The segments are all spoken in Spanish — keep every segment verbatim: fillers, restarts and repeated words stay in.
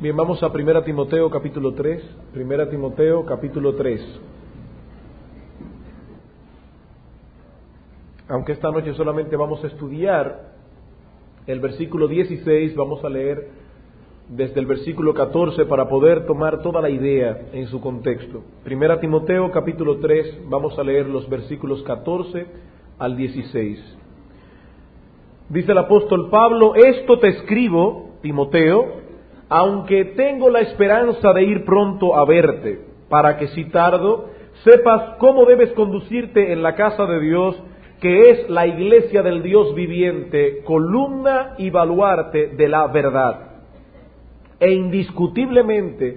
Bien, vamos a Primera Timoteo capítulo tres, Primera Timoteo capítulo tres. Aunque esta noche solamente vamos a estudiar el versículo dieciséis, vamos a leer desde el versículo catorce para poder tomar toda la idea en su contexto. Primera Timoteo capítulo tres, vamos a leer los versículos catorce al dieciséis. Dice el apóstol Pablo: esto te escribo, Timoteo, aunque tengo la esperanza de ir pronto a verte, para que si tardo, sepas cómo debes conducirte en la casa de Dios, que es la iglesia del Dios viviente, columna y baluarte de la verdad. E indiscutiblemente,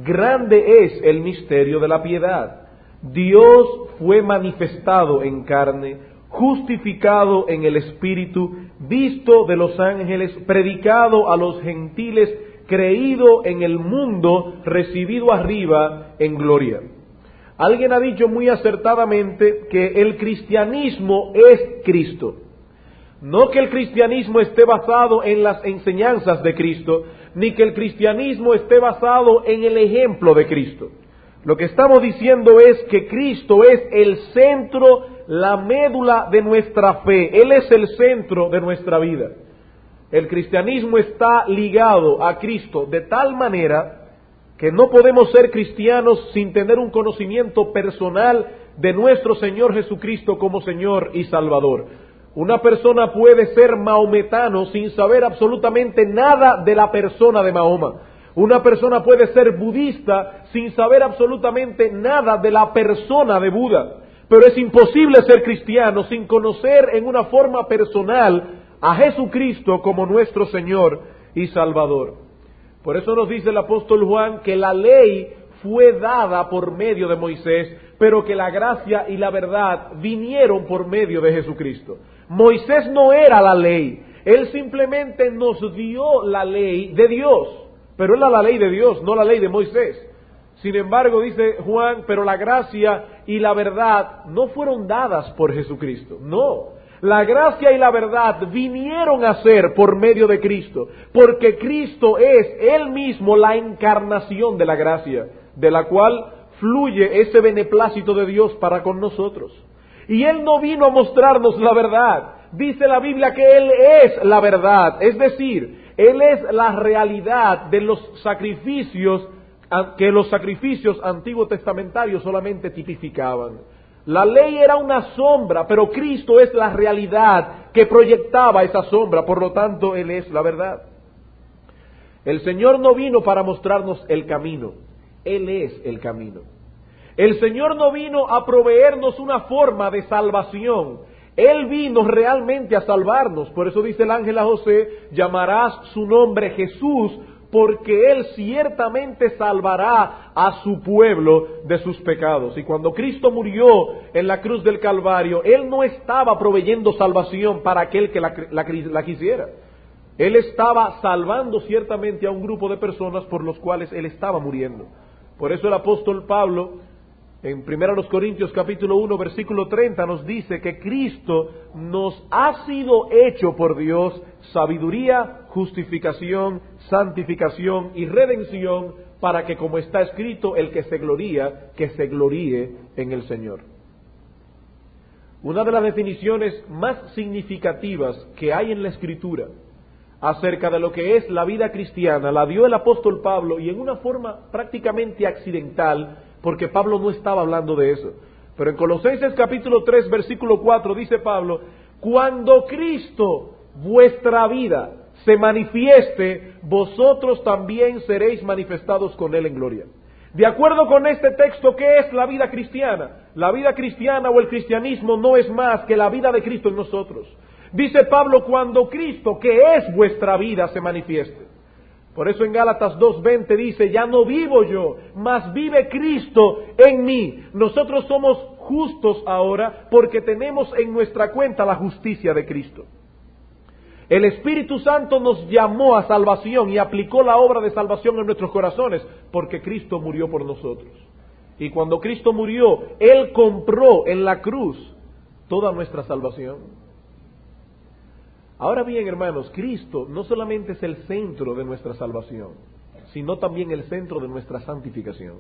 grande es el misterio de la piedad. Dios fue manifestado en carne, justificado en el Espíritu, visto de los ángeles, predicado a los gentiles, creído en el mundo, recibido arriba en gloria. Alguien ha dicho muy acertadamente que el cristianismo es Cristo. No que el cristianismo esté basado en las enseñanzas de Cristo, ni que el cristianismo esté basado en el ejemplo de Cristo. Lo que estamos diciendo es que Cristo es el centro, la médula de nuestra fe. Él es el centro de nuestra vida. El cristianismo está ligado a Cristo de tal manera que no podemos ser cristianos sin tener un conocimiento personal de nuestro Señor Jesucristo como Señor y Salvador. Una persona puede ser maometano sin saber absolutamente nada de la persona de Mahoma. Una persona puede ser budista sin saber absolutamente nada de la persona de Buda. Pero es imposible ser cristiano sin conocer en una forma personal a Jesucristo como nuestro Señor y Salvador. Por eso nos dice el apóstol Juan que la ley fue dada por medio de Moisés, pero que la gracia y la verdad vinieron por medio de Jesucristo. Moisés no era la ley, él simplemente nos dio la ley de Dios, pero era la ley de Dios, no la ley de Moisés. Sin embargo, dice Juan, pero la gracia y la verdad no fueron dadas por Jesucristo, no. La gracia y la verdad vinieron a ser por medio de Cristo, porque Cristo es Él mismo la encarnación de la gracia, de la cual fluye ese beneplácito de Dios para con nosotros. Y Él no vino a mostrarnos la verdad. Dice la Biblia que Él es la verdad, es decir, Él es la realidad de los sacrificios que los sacrificios antiguos testamentarios solamente tipificaban. La ley era una sombra, pero Cristo es la realidad que proyectaba esa sombra, por lo tanto Él es la verdad. El Señor no vino para mostrarnos el camino, Él es el camino. El Señor no vino a proveernos una forma de salvación, Él vino realmente a salvarnos. Por eso dice el ángel a José: llamarás su nombre Jesús, porque Él ciertamente salvará a su pueblo de sus pecados. Y cuando Cristo murió en la cruz del Calvario, Él no estaba proveyendo salvación para aquel que la, la, la quisiera. Él estaba salvando ciertamente a un grupo de personas por los cuales Él estaba muriendo. Por eso el apóstol Pablo, en primera Corintios capítulo uno, versículo treinta, nos dice que Cristo nos ha sido hecho por Dios sabiduría, justificación, santificación y redención, para que, como está escrito, el que se gloría, que se gloríe en el Señor. Una de las definiciones más significativas que hay en la Escritura acerca de lo que es la vida cristiana la dio el apóstol Pablo, y en una forma prácticamente accidental, porque Pablo no estaba hablando de eso. Pero en Colosenses capítulo tres, versículo cuatro, dice Pablo: cuando Cristo, vuestra vida, se manifieste, vosotros también seréis manifestados con Él en gloria. De acuerdo con este texto, ¿qué es la vida cristiana? La vida cristiana o el cristianismo no es más que la vida de Cristo en nosotros. Dice Pablo: cuando Cristo, que es vuestra vida, se manifieste. Por eso en Gálatas dos veinte dice: ya no vivo yo, mas vive Cristo en mí. Nosotros somos justos ahora porque tenemos en nuestra cuenta la justicia de Cristo. El Espíritu Santo nos llamó a salvación y aplicó la obra de salvación en nuestros corazones, porque Cristo murió por nosotros. Y cuando Cristo murió, Él compró en la cruz toda nuestra salvación. Ahora bien, hermanos, Cristo no solamente es el centro de nuestra salvación, sino también el centro de nuestra santificación.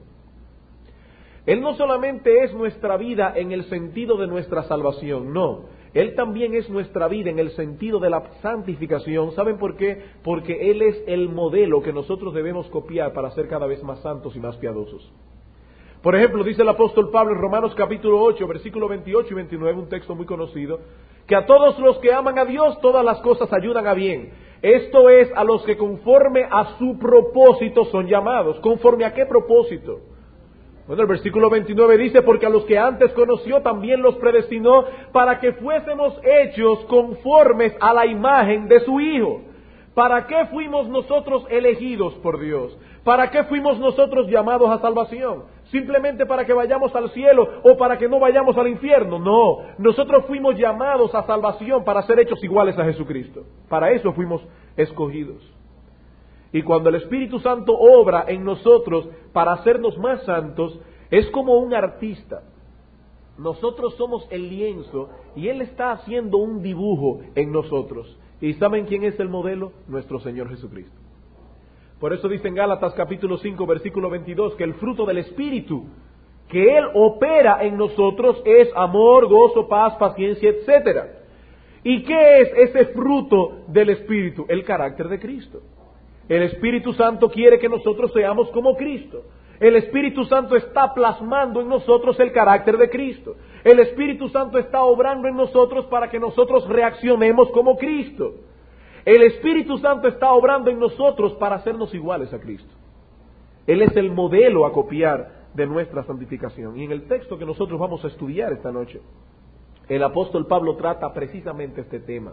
Él no solamente es nuestra vida en el sentido de nuestra salvación, no. Él también es nuestra vida en el sentido de la santificación. ¿Saben por qué? Porque Él es el modelo que nosotros debemos copiar para ser cada vez más santos y más piadosos. Por ejemplo, dice el apóstol Pablo en Romanos capítulo ocho, versículo veintiocho y veintinueve, un texto muy conocido, que a todos los que aman a Dios, todas las cosas ayudan a bien. Esto es, a los que conforme a su propósito son llamados. ¿Conforme a qué propósito? Bueno, el versículo veintinueve dice, porque a los que antes conoció también los predestinó para que fuésemos hechos conformes a la imagen de su Hijo. ¿Para qué fuimos nosotros elegidos por Dios? ¿Para qué fuimos nosotros llamados a salvación? ¿Simplemente para que vayamos al cielo o para que no vayamos al infierno? No, nosotros fuimos llamados a salvación para ser hechos iguales a Jesucristo. Para eso fuimos escogidos. Y cuando el Espíritu Santo obra en nosotros para hacernos más santos, es como un artista. Nosotros somos el lienzo y Él está haciendo un dibujo en nosotros. ¿Y saben quién es el modelo? Nuestro Señor Jesucristo. Por eso dice en Gálatas capítulo cinco, versículo veintidós, que el fruto del Espíritu que Él opera en nosotros es amor, gozo, paz, paciencia, etcétera. ¿Y qué es ese fruto del Espíritu? El carácter de Cristo. El Espíritu Santo quiere que nosotros seamos como Cristo. El Espíritu Santo está plasmando en nosotros el carácter de Cristo. El Espíritu Santo está obrando en nosotros para que nosotros reaccionemos como Cristo. El Espíritu Santo está obrando en nosotros para hacernos iguales a Cristo. Él es el modelo a copiar de nuestra santificación. Y en el texto que nosotros vamos a estudiar esta noche, el apóstol Pablo trata precisamente este tema.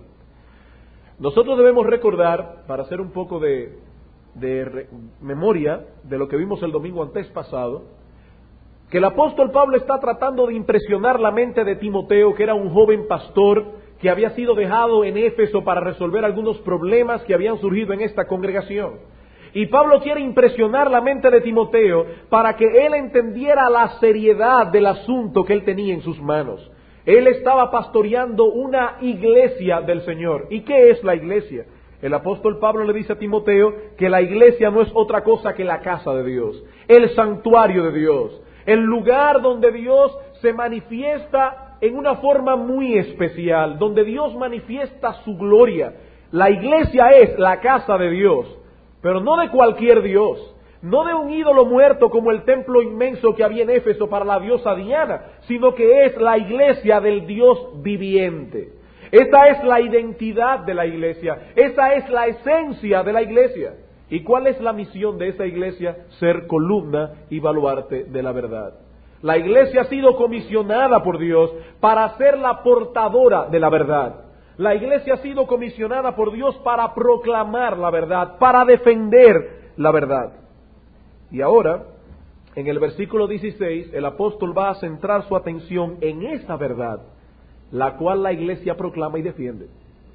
Nosotros debemos recordar, para hacer un poco de, de re, memoria de lo que vimos el domingo antes pasado, que el apóstol Pablo está tratando de impresionar la mente de Timoteo, que era un joven pastor que había sido dejado en Éfeso para resolver algunos problemas que habían surgido en esta congregación. Y Pablo quiere impresionar la mente de Timoteo para que él entendiera la seriedad del asunto que él tenía en sus manos. Él estaba pastoreando una iglesia del Señor. ¿Y qué es la iglesia? El apóstol Pablo le dice a Timoteo que la iglesia no es otra cosa que la casa de Dios, el santuario de Dios, el lugar donde Dios se manifiesta en una forma muy especial, donde Dios manifiesta su gloria. La iglesia es la casa de Dios, pero no de cualquier Dios. No de un ídolo muerto como el templo inmenso que había en Éfeso para la diosa Diana, sino que es la iglesia del Dios viviente. Esta es la identidad de la iglesia, esa es la esencia de la iglesia. ¿Y cuál es la misión de esa iglesia? Ser columna y baluarte de la verdad. La iglesia ha sido comisionada por Dios para ser la portadora de la verdad. La iglesia ha sido comisionada por Dios para proclamar la verdad, para defender la verdad. Y ahora, en el versículo dieciséis, el apóstol va a centrar su atención en esa verdad, la cual la iglesia proclama y defiende.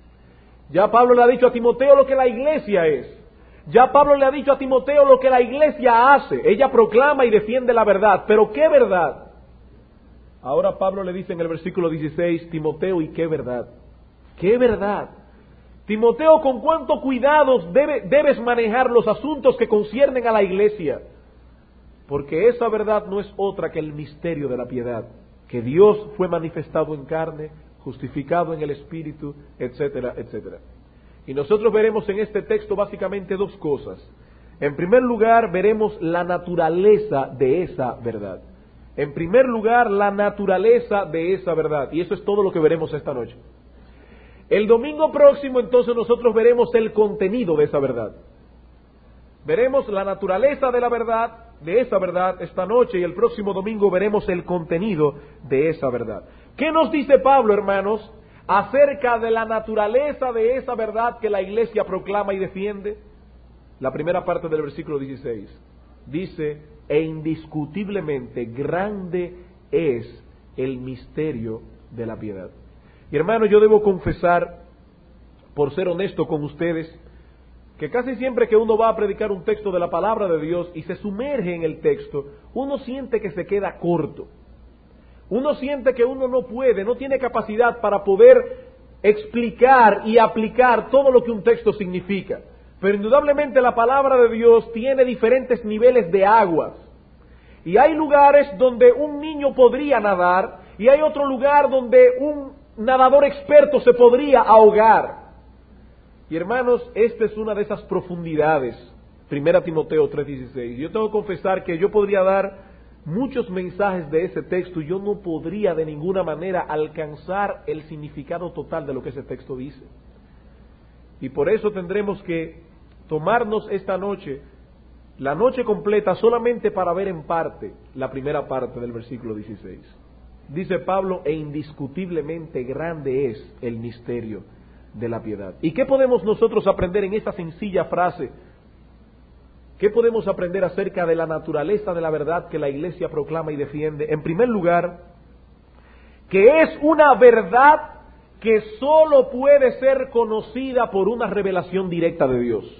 Ya Pablo le ha dicho a Timoteo lo que la iglesia es. Ya Pablo le ha dicho a Timoteo lo que la iglesia hace. Ella proclama y defiende la verdad. ¿Pero qué verdad? Ahora Pablo le dice en el versículo dieciséis, Timoteo, ¿y qué verdad? ¿Qué verdad? Timoteo, ¿con cuánto cuidado debe, debes manejar los asuntos que conciernen a la iglesia? Porque esa verdad no es otra que el misterio de la piedad, que Dios fue manifestado en carne, justificado en el Espíritu, etcétera, etcétera. Y nosotros veremos en este texto básicamente dos cosas. En primer lugar, veremos la naturaleza de esa verdad. En primer lugar, la naturaleza de esa verdad. Y eso es todo lo que veremos esta noche. El domingo próximo, entonces, nosotros veremos el contenido de esa verdad. Veremos la naturaleza de la verdad, de esa verdad, esta noche, y el próximo domingo veremos el contenido de esa verdad. ¿Qué nos dice Pablo, hermanos, acerca de la naturaleza de esa verdad que la iglesia proclama y defiende? La primera parte del versículo dieciséis dice, e indiscutiblemente grande es el misterio de la piedad. Y hermano, yo debo confesar, por ser honesto con ustedes, que casi siempre que uno va a predicar un texto de la palabra de Dios y se sumerge en el texto, uno siente que se queda corto. Uno siente que uno no puede, no tiene capacidad para poder explicar y aplicar todo lo que un texto significa. Pero indudablemente la palabra de Dios tiene diferentes niveles de aguas. Y hay lugares donde un niño podría nadar y hay otro lugar donde un nadador experto se podría ahogar. Y hermanos, esta es una de esas profundidades. Primera Timoteo tres dieciséis. Yo tengo que confesar que yo podría dar muchos mensajes de ese texto y yo no podría de ninguna manera alcanzar el significado total de lo que ese texto dice. Y por eso tendremos que tomarnos esta noche, la noche completa, solamente para ver en parte la primera parte del versículo dieciséis. Dice Pablo, e indiscutiblemente grande es el misterio de la piedad. ¿Y qué podemos nosotros aprender en esta sencilla frase? ¿Qué podemos aprender acerca de la naturaleza de la verdad que la Iglesia proclama y defiende? En primer lugar, que es una verdad que sólo puede ser conocida por una revelación directa de Dios.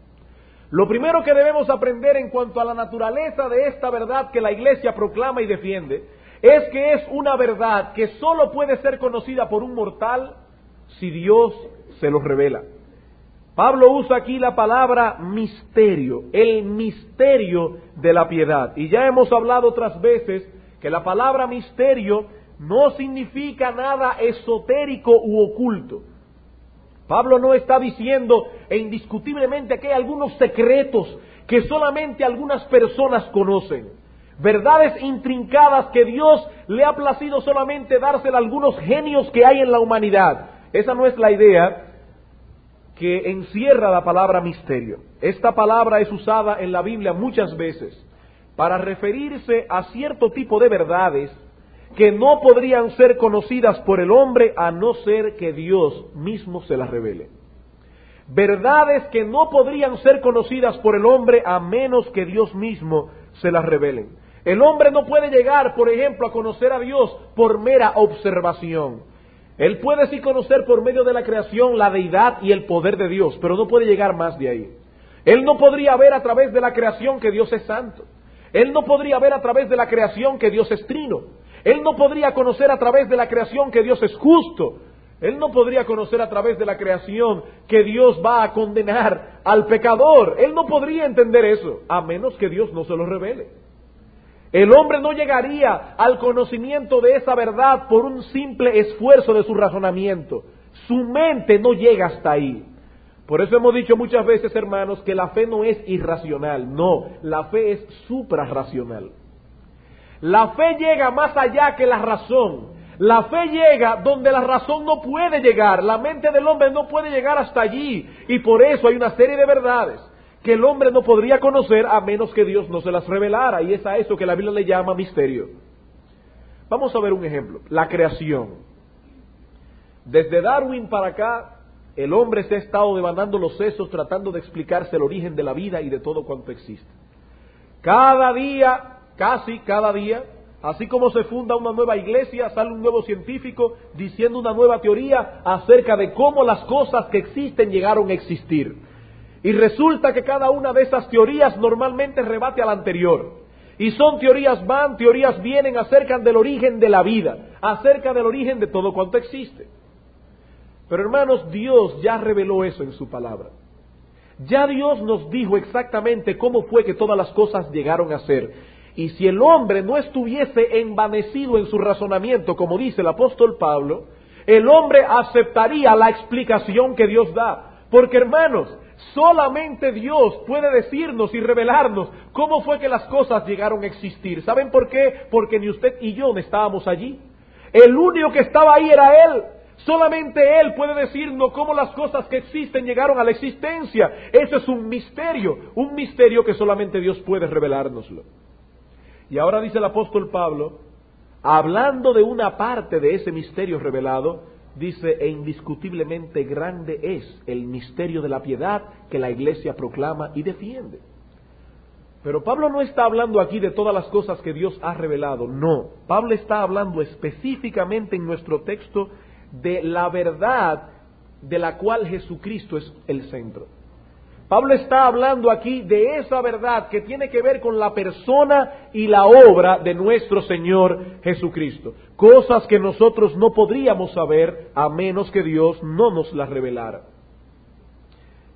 Lo primero que debemos aprender en cuanto a la naturaleza de esta verdad que la Iglesia proclama y defiende es que es una verdad que sólo puede ser conocida por un mortal si Dios se lo revela. Pablo usa aquí la palabra misterio, el misterio de la piedad. Y ya hemos hablado otras veces que la palabra misterio no significa nada esotérico u oculto. Pablo no está diciendo e indiscutiblemente que hay algunos secretos que solamente algunas personas conocen. Verdades intrincadas que Dios le ha placido solamente dársela a algunos genios que hay en la humanidad. Esa no es la idea que encierra la palabra misterio. Esta palabra es usada en la Biblia muchas veces para referirse a cierto tipo de verdades que no podrían ser conocidas por el hombre a no ser que Dios mismo se las revele. Verdades que no podrían ser conocidas por el hombre a menos que Dios mismo se las revele. El hombre no puede llegar, por ejemplo, a conocer a Dios por mera observación. Él puede sí conocer por medio de la creación la deidad y el poder de Dios, pero no puede llegar más de ahí. Él no podría ver a través de la creación que Dios es santo. Él no podría ver a través de la creación que Dios es trino. Él no podría conocer a través de la creación que Dios es justo. Él no podría conocer a través de la creación que Dios va a condenar al pecador. Él no podría entender eso, a menos que Dios no se lo revele. El hombre no llegaría al conocimiento de esa verdad por un simple esfuerzo de su razonamiento. Su mente no llega hasta ahí. Por eso hemos dicho muchas veces, hermanos, que la fe no es irracional. No, la fe es suprarracional. La fe llega más allá que la razón. La fe llega donde la razón no puede llegar. La mente del hombre no puede llegar hasta allí. Y por eso hay una serie de verdades que el hombre no podría conocer a menos que Dios no se las revelara. Y es a eso que la Biblia le llama misterio. Vamos a ver un ejemplo. La creación. Desde Darwin para acá, el hombre se ha estado demandando los sesos tratando de explicarse el origen de la vida y de todo cuanto existe. Cada día... Casi cada día, así como se funda una nueva iglesia, sale un nuevo científico diciendo una nueva teoría acerca de cómo las cosas que existen llegaron a existir. Y resulta que cada una de esas teorías normalmente rebate a la anterior. Y son teorías van, teorías vienen acerca del origen de la vida, acerca del origen de todo cuanto existe. Pero hermanos, Dios ya reveló eso en su palabra. Ya Dios nos dijo exactamente cómo fue que todas las cosas llegaron a ser. Y si el hombre no estuviese envanecido en su razonamiento, como dice el apóstol Pablo, el hombre aceptaría la explicación que Dios da. Porque hermanos, solamente Dios puede decirnos y revelarnos cómo fue que las cosas llegaron a existir. ¿Saben por qué? Porque ni usted y yo no estábamos allí. El único que estaba ahí era Él. Solamente Él puede decirnos cómo las cosas que existen llegaron a la existencia. Ese es un misterio, un misterio que solamente Dios puede revelárnoslo. Y ahora dice el apóstol Pablo, hablando de una parte de ese misterio revelado, dice, e indiscutiblemente grande es el misterio de la piedad que la iglesia proclama y defiende. Pero Pablo no está hablando aquí de todas las cosas que Dios ha revelado, no. Pablo está hablando específicamente en nuestro texto de la verdad de la cual Jesucristo es el centro. Pablo está hablando aquí de esa verdad que tiene que ver con la persona y la obra de nuestro Señor Jesucristo. Cosas que nosotros no podríamos saber a menos que Dios no nos las revelara.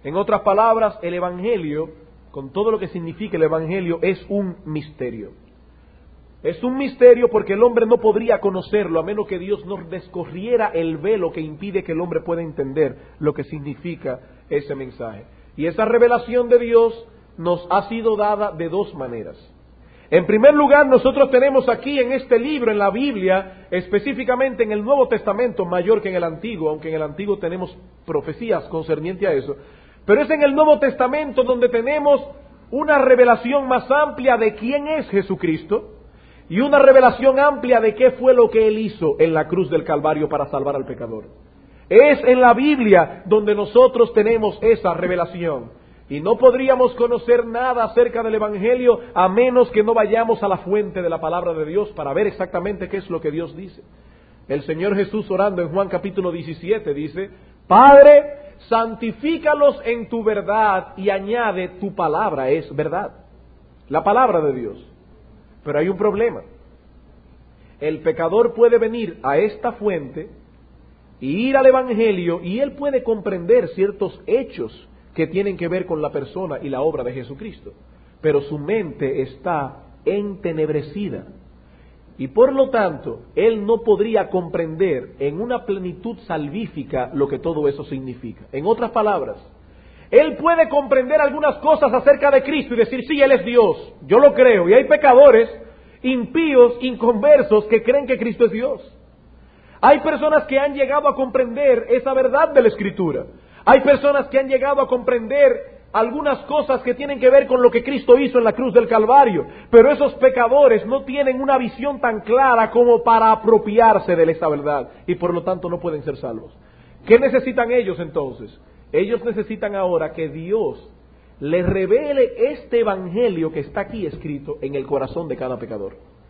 En otras palabras, el Evangelio, con todo lo que significa el Evangelio, es un misterio. Es un misterio porque el hombre no podría conocerlo a menos que Dios nos descorriera el velo que impide que el hombre pueda entender lo que significa ese mensaje. Y esa revelación de Dios nos ha sido dada de dos maneras. En primer lugar, nosotros tenemos aquí en este libro, en la Biblia, específicamente en el Nuevo Testamento, mayor que en el Antiguo, aunque en el Antiguo tenemos profecías concernientes a eso, pero es en el Nuevo Testamento donde tenemos una revelación más amplia de quién es Jesucristo y una revelación amplia de qué fue lo que Él hizo en la cruz del Calvario para salvar al pecador. Es en la Biblia donde nosotros tenemos esa revelación. Y no podríamos conocer nada acerca del Evangelio a menos que no vayamos a la fuente de la palabra de Dios para ver exactamente qué es lo que Dios dice. El Señor Jesús, orando en Juan capítulo diecisiete, dice: Padre, santifícalos en tu verdad, y añade, tu palabra es verdad. La palabra de Dios. Pero hay un problema. El pecador puede venir a esta fuente y ir al Evangelio, y él puede comprender ciertos hechos que tienen que ver con la persona y la obra de Jesucristo, pero su mente está entenebrecida, y por lo tanto, él no podría comprender en una plenitud salvífica lo que todo eso significa. En otras palabras, él puede comprender algunas cosas acerca de Cristo y decir: sí, Él es Dios, yo lo creo, y hay pecadores, impíos, inconversos, que creen que Cristo es Dios. Hay personas que han llegado a comprender esa verdad de la Escritura. Hay personas que han llegado a comprender algunas cosas que tienen que ver con lo que Cristo hizo en la cruz del Calvario, pero esos pecadores no tienen una visión tan clara como para apropiarse de esa verdad, y por lo tanto no pueden ser salvos. ¿Qué necesitan ellos entonces? Ellos necesitan ahora que Dios les revele este evangelio que está aquí escrito en el corazón de cada pecador.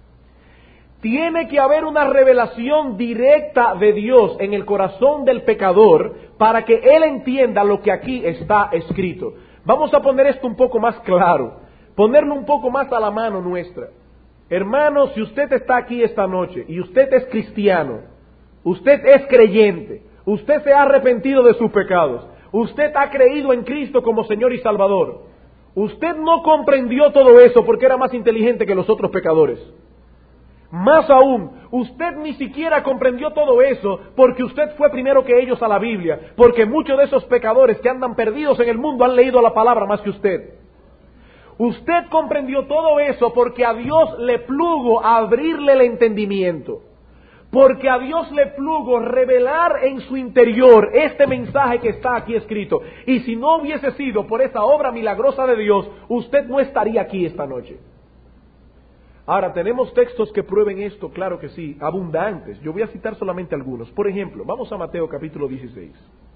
Tiene que haber una revelación directa de Dios en el corazón del pecador para que él entienda lo que aquí está escrito. Vamos a poner esto un poco más claro, ponerlo un poco más a la mano nuestra. Hermano, si usted está aquí esta noche y usted es cristiano, usted es creyente, usted se ha arrepentido de sus pecados, usted ha creído en Cristo como Señor y Salvador, usted no comprendió todo eso porque era más inteligente que los otros pecadores. Más aún, usted ni siquiera comprendió todo eso porque usted fue primero que ellos a la Biblia, porque muchos de esos pecadores que andan perdidos en el mundo han leído la palabra más que usted. Usted comprendió todo eso porque a Dios le plugo abrirle el entendimiento, porque a Dios le plugo revelar en su interior este mensaje que está aquí escrito. Y si no hubiese sido por esa obra milagrosa de Dios, usted no estaría aquí esta noche. Ahora, ¿tenemos textos que prueben esto? Claro que sí, abundantes. Yo voy a citar solamente algunos. Por ejemplo, vamos a Mateo capítulo dieciséis.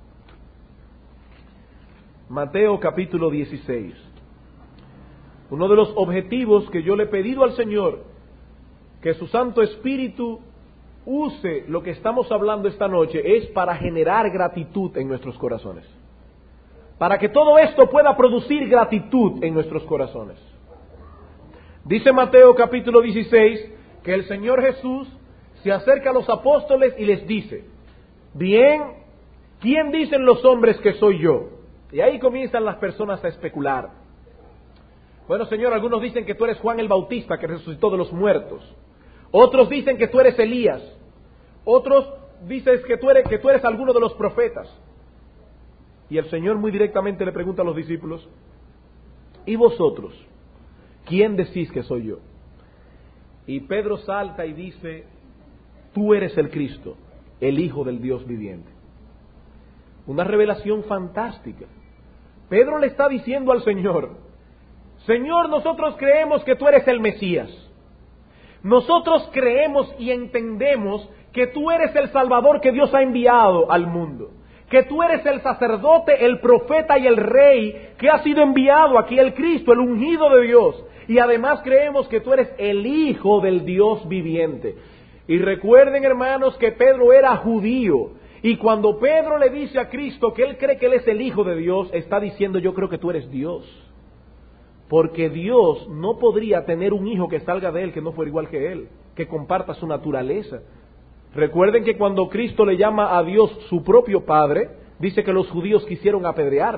Mateo capítulo dieciséis. Uno de los objetivos que yo le he pedido al Señor, que su Santo Espíritu use lo que estamos hablando esta noche, es para generar gratitud en nuestros corazones. Para que todo esto pueda producir gratitud en nuestros corazones. Dice Mateo capítulo dieciséis que el Señor Jesús se acerca a los apóstoles y les dice: bien, ¿quién dicen los hombres que soy yo? Y ahí comienzan las personas a especular. Bueno, Señor, algunos dicen que tú eres Juan el Bautista, que resucitó de los muertos. Otros dicen que tú eres Elías. Otros dicen que tú eres, que tú eres alguno de los profetas. Y el Señor muy directamente le pregunta a los discípulos: ¿y vosotros? ¿Quién decís que soy yo? Y Pedro salta y dice: tú eres el Cristo, el Hijo del Dios viviente. Una revelación fantástica. Pedro le está diciendo al Señor: Señor, nosotros creemos que tú eres el Mesías. Nosotros creemos y entendemos que tú eres el Salvador que Dios ha enviado al mundo. Que tú eres el sacerdote, el profeta y el rey que ha sido enviado aquí, el Cristo, el ungido de Dios. Y además creemos que tú eres el Hijo del Dios viviente. Y recuerden, hermanos, que Pedro era judío. Y cuando Pedro le dice a Cristo que él cree que él es el Hijo de Dios, está diciendo: yo creo que tú eres Dios. Porque Dios no podría tener un hijo que salga de él que no fuera igual que él, que comparta su naturaleza. Recuerden que cuando Cristo le llama a Dios su propio Padre, dice que los judíos quisieron apedrearle.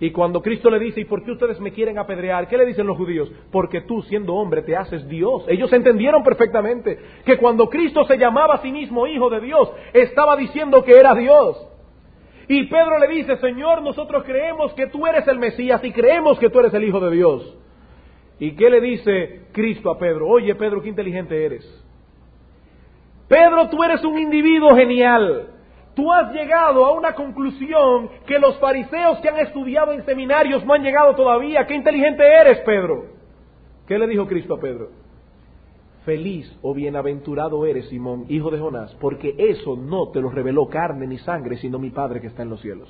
Y cuando Cristo le dice, ¿y por qué ustedes me quieren apedrear? ¿Qué le dicen los judíos? Porque tú, siendo hombre, te haces Dios. Ellos entendieron perfectamente que cuando Cristo se llamaba a sí mismo Hijo de Dios, estaba diciendo que era Dios. Y Pedro le dice, Señor, nosotros creemos que tú eres el Mesías y creemos que tú eres el Hijo de Dios. ¿Y qué le dice Cristo a Pedro? Oye, Pedro, qué inteligente eres. Pedro, tú eres un individuo genial. Tú has llegado a una conclusión que los fariseos que han estudiado en seminarios no han llegado todavía. ¡Qué inteligente eres, Pedro! ¿Qué le dijo Cristo a Pedro? Feliz o bienaventurado eres, Simón, hijo de Jonás, porque eso no te lo reveló carne ni sangre, sino mi Padre que está en los cielos.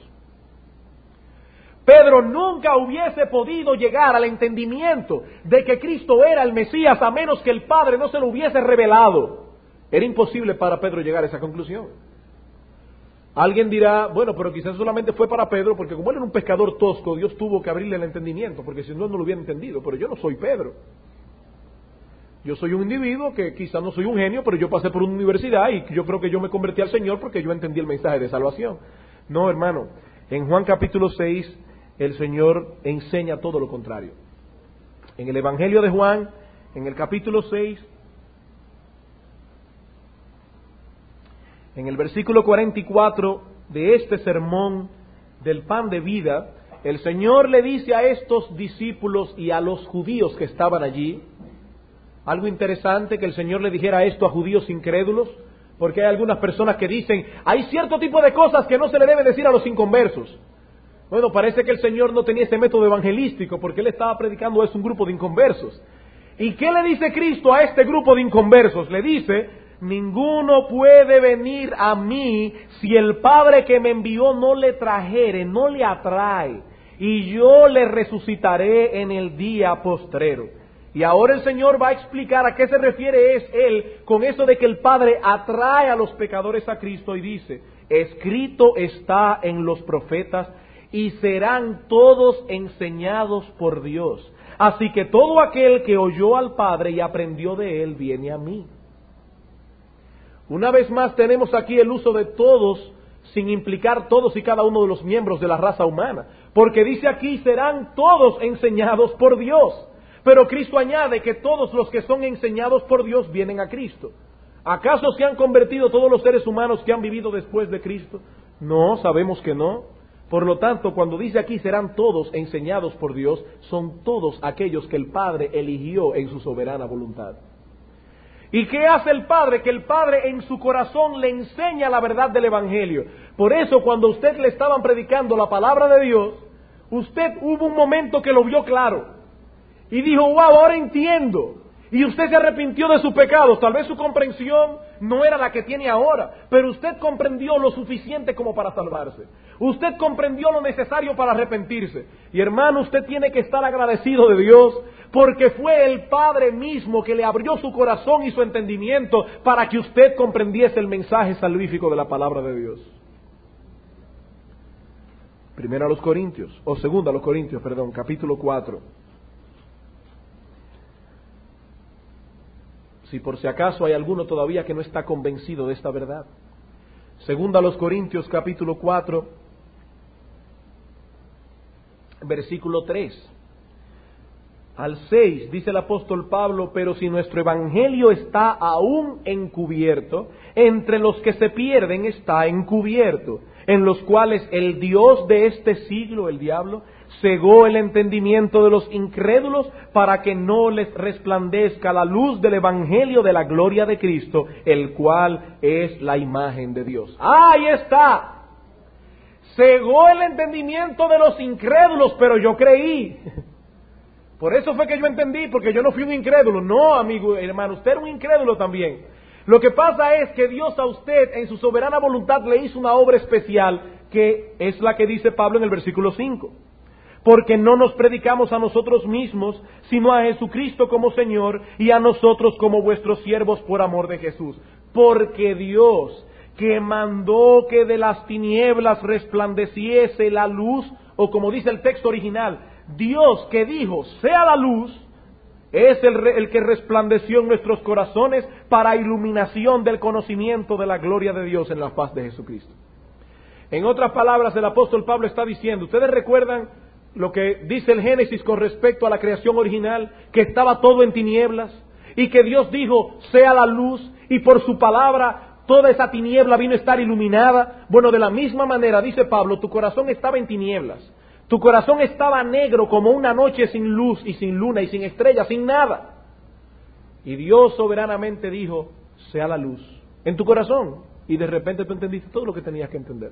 Pedro nunca hubiese podido llegar al entendimiento de que Cristo era el Mesías a menos que el Padre no se lo hubiese revelado. Era imposible para Pedro llegar a esa conclusión. Alguien dirá, bueno, pero quizás solamente fue para Pedro, porque como él era un pescador tosco, Dios tuvo que abrirle el entendimiento, porque si no, no lo hubiera entendido. Pero yo no soy Pedro. Yo soy un individuo que quizás no soy un genio, pero yo pasé por una universidad y yo creo que yo me convertí al Señor porque yo entendí el mensaje de salvación. No, hermano, en Juan capítulo seis, el Señor enseña todo lo contrario. En el Evangelio de Juan, en el capítulo seis, en el versículo cuarenta y cuatro de este sermón del pan de vida, el Señor le dice a estos discípulos y a los judíos que estaban allí, algo interesante que el Señor le dijera esto a judíos incrédulos, porque hay algunas personas que dicen, hay cierto tipo de cosas que no se le debe decir a los inconversos. Bueno, parece que el Señor no tenía ese método evangelístico, porque Él estaba predicando a un grupo de inconversos. ¿Y qué le dice Cristo a este grupo de inconversos? Le dice, ninguno puede venir a mí si el Padre que me envió no le trajere, no le atrae, y yo le resucitaré en el día postrero. Y ahora el Señor va a explicar a qué se refiere es Él con eso de que el Padre atrae a los pecadores a Cristo y dice, escrito está en los profetas y serán todos enseñados por Dios. Así que todo aquel que oyó al Padre y aprendió de Él viene a mí. Una vez más tenemos aquí el uso de todos sin implicar todos y cada uno de los miembros de la raza humana. Porque dice aquí serán todos enseñados por Dios. Pero Cristo añade que todos los que son enseñados por Dios vienen a Cristo. ¿Acaso se han convertido todos los seres humanos que han vivido después de Cristo? No, sabemos que no. Por lo tanto, cuando dice aquí serán todos enseñados por Dios, son todos aquellos que el Padre eligió en su soberana voluntad. ¿Y qué hace el Padre? Que el Padre en su corazón le enseña la verdad del Evangelio. Por eso cuando usted le estaban predicando la palabra de Dios, usted hubo un momento que lo vio claro. Y dijo, wow, ahora entiendo. Y usted se arrepintió de sus pecados. Tal vez su comprensión no era la que tiene ahora, pero usted comprendió lo suficiente como para salvarse. Usted comprendió lo necesario para arrepentirse. Y hermano, usted tiene que estar agradecido de Dios, porque fue el Padre mismo que le abrió su corazón y su entendimiento para que usted comprendiese el mensaje salvífico de la palabra de Dios. Primera a los Corintios, o segunda a los Corintios, perdón, capítulo cuatro. Si por si acaso hay alguno todavía que no está convencido de esta verdad. Segunda a los Corintios, capítulo cuatro, versículo tres. Al seis, dice el apóstol Pablo, pero si nuestro evangelio está aún encubierto, entre los que se pierden está encubierto, en los cuales el Dios de este siglo, el diablo, cegó el entendimiento de los incrédulos para que no les resplandezca la luz del evangelio de la gloria de Cristo, el cual es la imagen de Dios. ¡Ahí está! Cegó el entendimiento de los incrédulos, pero yo creí. Por eso fue que yo entendí, porque yo no fui un incrédulo. No, amigo, hermano, usted era un incrédulo también. Lo que pasa es que Dios a usted, en su soberana voluntad, le hizo una obra especial, que es la que dice Pablo en el versículo cinco. Porque no nos predicamos a nosotros mismos, sino a Jesucristo como Señor, y a nosotros como vuestros siervos por amor de Jesús. Porque Dios, que mandó que de las tinieblas resplandeciese la luz, o como dice el texto original, Dios que dijo, sea la luz, es el, el que resplandeció en nuestros corazones para iluminación del conocimiento de la gloria de Dios en la faz de Jesucristo. En otras palabras, el apóstol Pablo está diciendo, ustedes recuerdan lo que dice el Génesis con respecto a la creación original, que estaba todo en tinieblas, y que Dios dijo, sea la luz, y por su palabra toda esa tiniebla vino a estar iluminada. Bueno, de la misma manera, dice Pablo, tu corazón estaba en tinieblas, tu corazón estaba negro como una noche sin luz y sin luna y sin estrellas, sin nada. Y Dios soberanamente dijo, sea la luz, en tu corazón, y de repente tú entendiste todo lo que tenías que entender.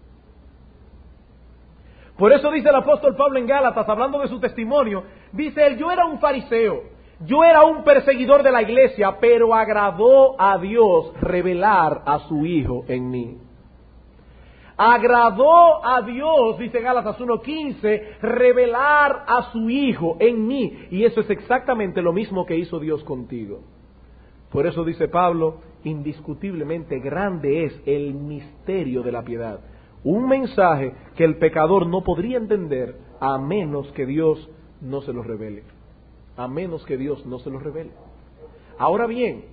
Por eso dice el apóstol Pablo en Gálatas, hablando de su testimonio, dice él, yo era un fariseo, yo era un perseguidor de la iglesia, pero agradó a Dios revelar a su Hijo en mí. Agradó a Dios, dice Gálatas uno quince, revelar a su Hijo en mí. Y eso es exactamente lo mismo que hizo Dios contigo. Por eso dice Pablo, indiscutiblemente grande es el misterio de la piedad. Un mensaje que el pecador no podría entender a menos que Dios no se lo revele. A menos que Dios no se lo revele. Ahora bien,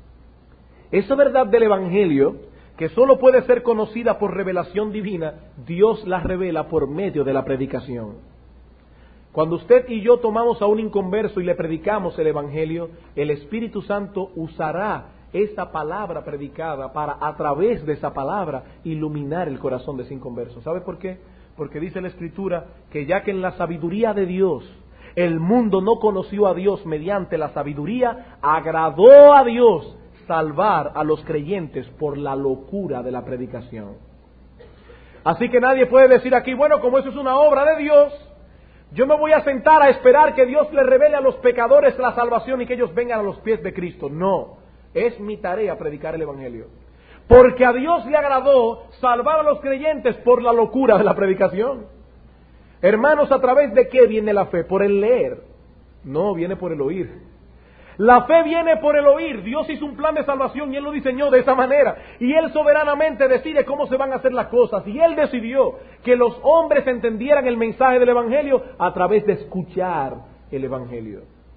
esa verdad del Evangelio, que solo puede ser conocida por revelación divina, Dios la revela por medio de la predicación. Cuando usted y yo tomamos a un inconverso y le predicamos el Evangelio, el Espíritu Santo usará esa palabra predicada para, a través de esa palabra, iluminar el corazón de ese inconverso. ¿Sabe por qué? Porque dice la Escritura que ya que en la sabiduría de Dios el mundo no conoció a Dios mediante la sabiduría, agradó a Dios salvar a los creyentes por la locura de la predicación. Así que nadie puede decir aquí, bueno, como eso es una obra de Dios, yo me voy a sentar a esperar que Dios le revele a los pecadores la salvación y que ellos vengan a los pies de Cristo. No, es mi tarea predicar el Evangelio. Porque a Dios le agradó salvar a los creyentes por la locura de la predicación. Hermanos, ¿a través de qué viene la fe? Por el leer. No, viene por el oír. La fe viene por el oír. Dios hizo un plan de salvación y Él lo diseñó de esa manera. Y Él soberanamente decide cómo se van a hacer las cosas. Y Él decidió que los hombres entendieran el mensaje del Evangelio a través de escuchar el Evangelio.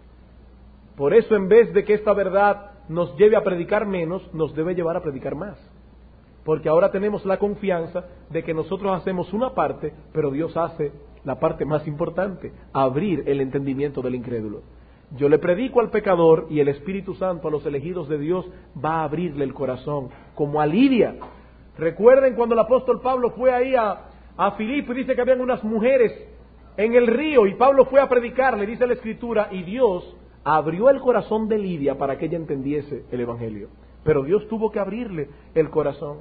Por eso, en vez de que esta verdad nos lleve a predicar menos, nos debe llevar a predicar más. Porque ahora tenemos la confianza de que nosotros hacemos una parte, pero Dios hace la parte más importante, abrir el entendimiento del incrédulo. Yo le predico al pecador y el Espíritu Santo a los elegidos de Dios va a abrirle el corazón, como a Lidia. Recuerden cuando el apóstol Pablo fue ahí a, a Filipo y dice que habían unas mujeres en el río y Pablo fue a predicar, le dice la Escritura, y Dios abrió el corazón de Lidia para que ella entendiese el Evangelio. Pero Dios tuvo que abrirle el corazón.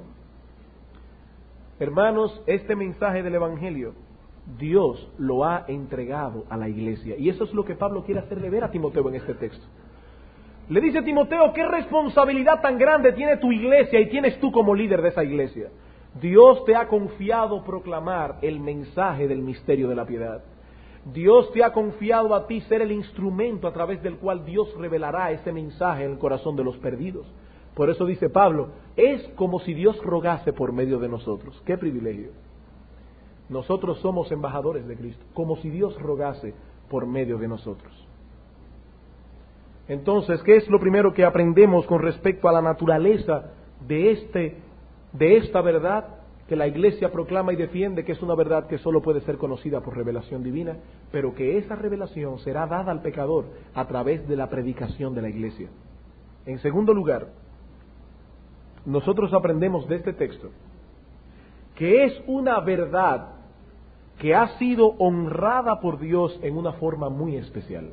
Hermanos, este mensaje del Evangelio, Dios lo ha entregado a la iglesia. Y eso es lo que Pablo quiere hacerle ver a Timoteo en este texto. Le dice a Timoteo, ¿qué responsabilidad tan grande tiene tu iglesia y tienes tú como líder de esa iglesia? Dios te ha confiado proclamar el mensaje del misterio de la piedad. Dios te ha confiado a ti ser el instrumento a través del cual Dios revelará ese mensaje en el corazón de los perdidos. Por eso dice Pablo, es como si Dios rogase por medio de nosotros. ¡Qué privilegio! Nosotros somos embajadores de Cristo, como si Dios rogase por medio de nosotros. Entonces, ¿qué es lo primero que aprendemos con respecto a la naturaleza de, este, de esta verdad que la Iglesia proclama y defiende, que es una verdad que solo puede ser conocida por revelación divina, pero que esa revelación será dada al pecador a través de la predicación de la Iglesia? En segundo lugar, nosotros aprendemos de este texto que es una verdad que ha sido honrada por Dios en una forma muy especial.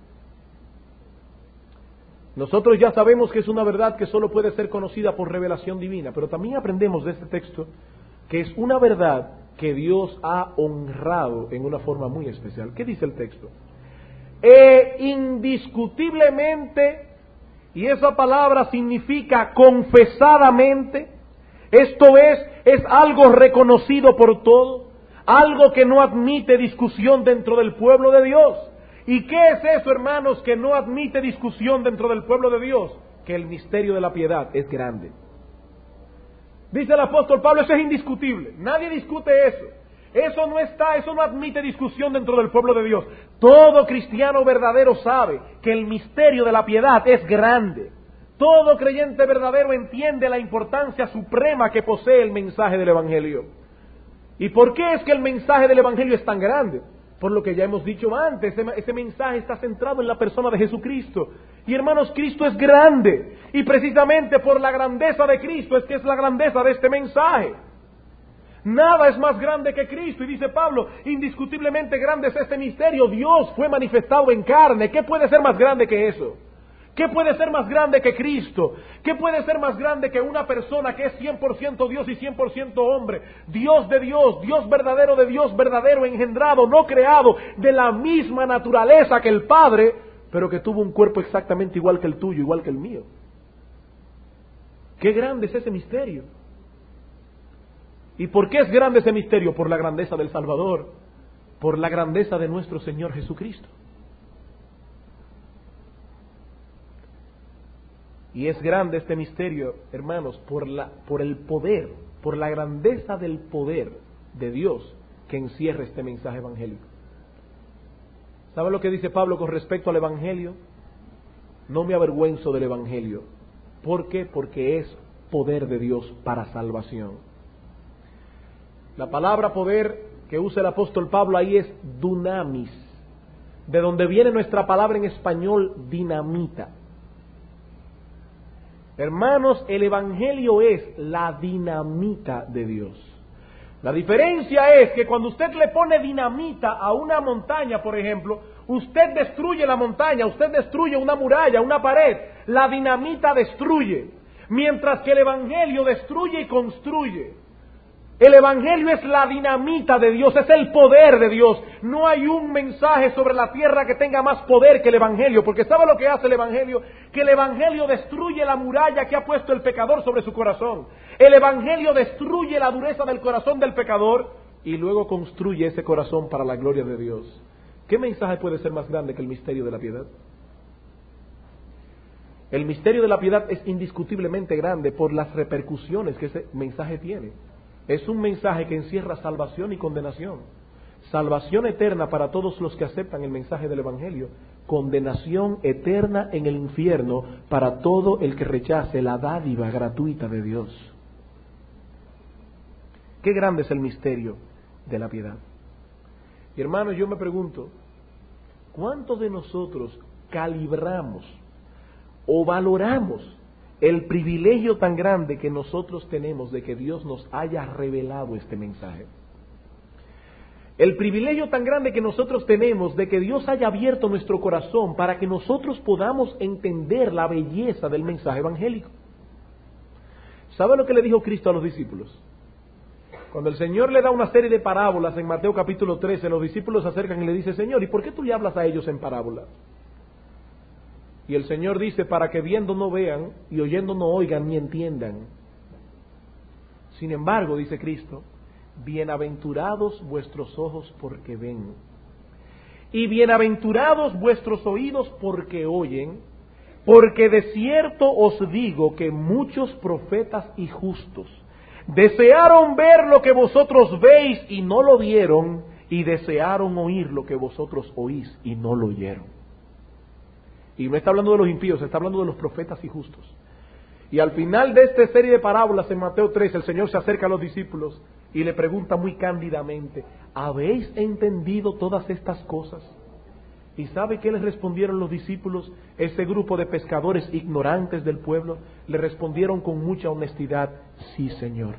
Nosotros ya sabemos que es una verdad que solo puede ser conocida por revelación divina, pero también aprendemos de este texto que es una verdad que Dios ha honrado en una forma muy especial. ¿Qué dice el texto? E indiscutiblemente, y esa palabra significa confesadamente, esto es, es algo reconocido por todos, algo que no admite discusión dentro del pueblo de Dios. ¿Y qué es eso, hermanos, que no admite discusión dentro del pueblo de Dios? Que el misterio de la piedad es grande. Dice el apóstol Pablo, eso es indiscutible, nadie discute eso. Eso no está, eso no admite discusión dentro del pueblo de Dios. Todo cristiano verdadero sabe que el misterio de la piedad es grande. Todo creyente verdadero entiende la importancia suprema que posee el mensaje del Evangelio. ¿Y por qué es que el mensaje del Evangelio es tan grande? Por lo que ya hemos dicho antes, ese, ese mensaje está centrado en la persona de Jesucristo. Y hermanos, Cristo es grande. Y precisamente por la grandeza de Cristo es que es la grandeza de este mensaje. Nada es más grande que Cristo. Y dice Pablo, indiscutiblemente grande es este misterio. Dios fue manifestado en carne. ¿Qué puede ser más grande que eso? ¿Qué puede ser más grande que Cristo? ¿Qué puede ser más grande que una persona que es cien por ciento Dios y cien por ciento hombre? Dios de Dios, Dios verdadero de Dios verdadero, engendrado, no creado, de la misma naturaleza que el Padre, pero que tuvo un cuerpo exactamente igual que el tuyo, igual que el mío. ¡Qué grande es ese misterio! ¿Y por qué es grande ese misterio? Por la grandeza del Salvador, por la grandeza de nuestro Señor Jesucristo. Y es grande este misterio, hermanos, por la, por el poder, por la grandeza del poder de Dios que encierra este mensaje evangélico. ¿Sabe lo que dice Pablo con respecto al evangelio? No me avergüenzo del evangelio. ¿Por qué? Porque es poder de Dios para salvación. La palabra poder que usa el apóstol Pablo ahí es dunamis, de donde viene nuestra palabra en español dinamita. Hermanos, el evangelio es la dinamita de Dios. La diferencia es que cuando usted le pone dinamita a una montaña, por ejemplo, usted destruye la montaña, usted destruye una muralla, una pared. La dinamita destruye, mientras que el evangelio destruye y construye. El evangelio es la dinamita de Dios, es el poder de Dios. No hay un mensaje sobre la tierra que tenga más poder que el evangelio, porque ¿sabe lo que hace el evangelio? Que el evangelio destruye la muralla que ha puesto el pecador sobre su corazón. El evangelio destruye la dureza del corazón del pecador y luego construye ese corazón para la gloria de Dios. ¿Qué mensaje puede ser más grande que el misterio de la piedad? El misterio de la piedad es indiscutiblemente grande por las repercusiones que ese mensaje tiene. Es un mensaje que encierra salvación y condenación. Salvación eterna para todos los que aceptan el mensaje del evangelio. Condenación eterna en el infierno para todo el que rechace la dádiva gratuita de Dios. Qué grande es el misterio de la piedad. Y hermanos, yo me pregunto, ¿cuántos de nosotros calibramos o valoramos el privilegio tan grande que nosotros tenemos de que Dios nos haya revelado este mensaje? El privilegio tan grande que nosotros tenemos de que Dios haya abierto nuestro corazón para que nosotros podamos entender la belleza del mensaje evangélico. ¿Sabe lo que le dijo Cristo a los discípulos? Cuando el Señor le da una serie de parábolas en Mateo capítulo trece, los discípulos se acercan y le dicen, Señor, ¿y por qué tú le hablas a ellos en parábolas? Y el Señor dice, para que viendo no vean y oyendo no oigan ni entiendan. Sin embargo, dice Cristo, bienaventurados vuestros ojos porque ven, y bienaventurados vuestros oídos porque oyen, porque de cierto os digo que muchos profetas y justos desearon ver lo que vosotros veis y no lo vieron, y desearon oír lo que vosotros oís y no lo oyeron. Y no está hablando de los impíos, está hablando de los profetas y justos. Y al final de esta serie de parábolas en Mateo trece, el Señor se acerca a los discípulos y le pregunta muy cándidamente, ¿habéis entendido todas estas cosas? ¿Y sabe qué les respondieron los discípulos? Ese grupo de pescadores ignorantes del pueblo le respondieron con mucha honestidad, sí, Señor.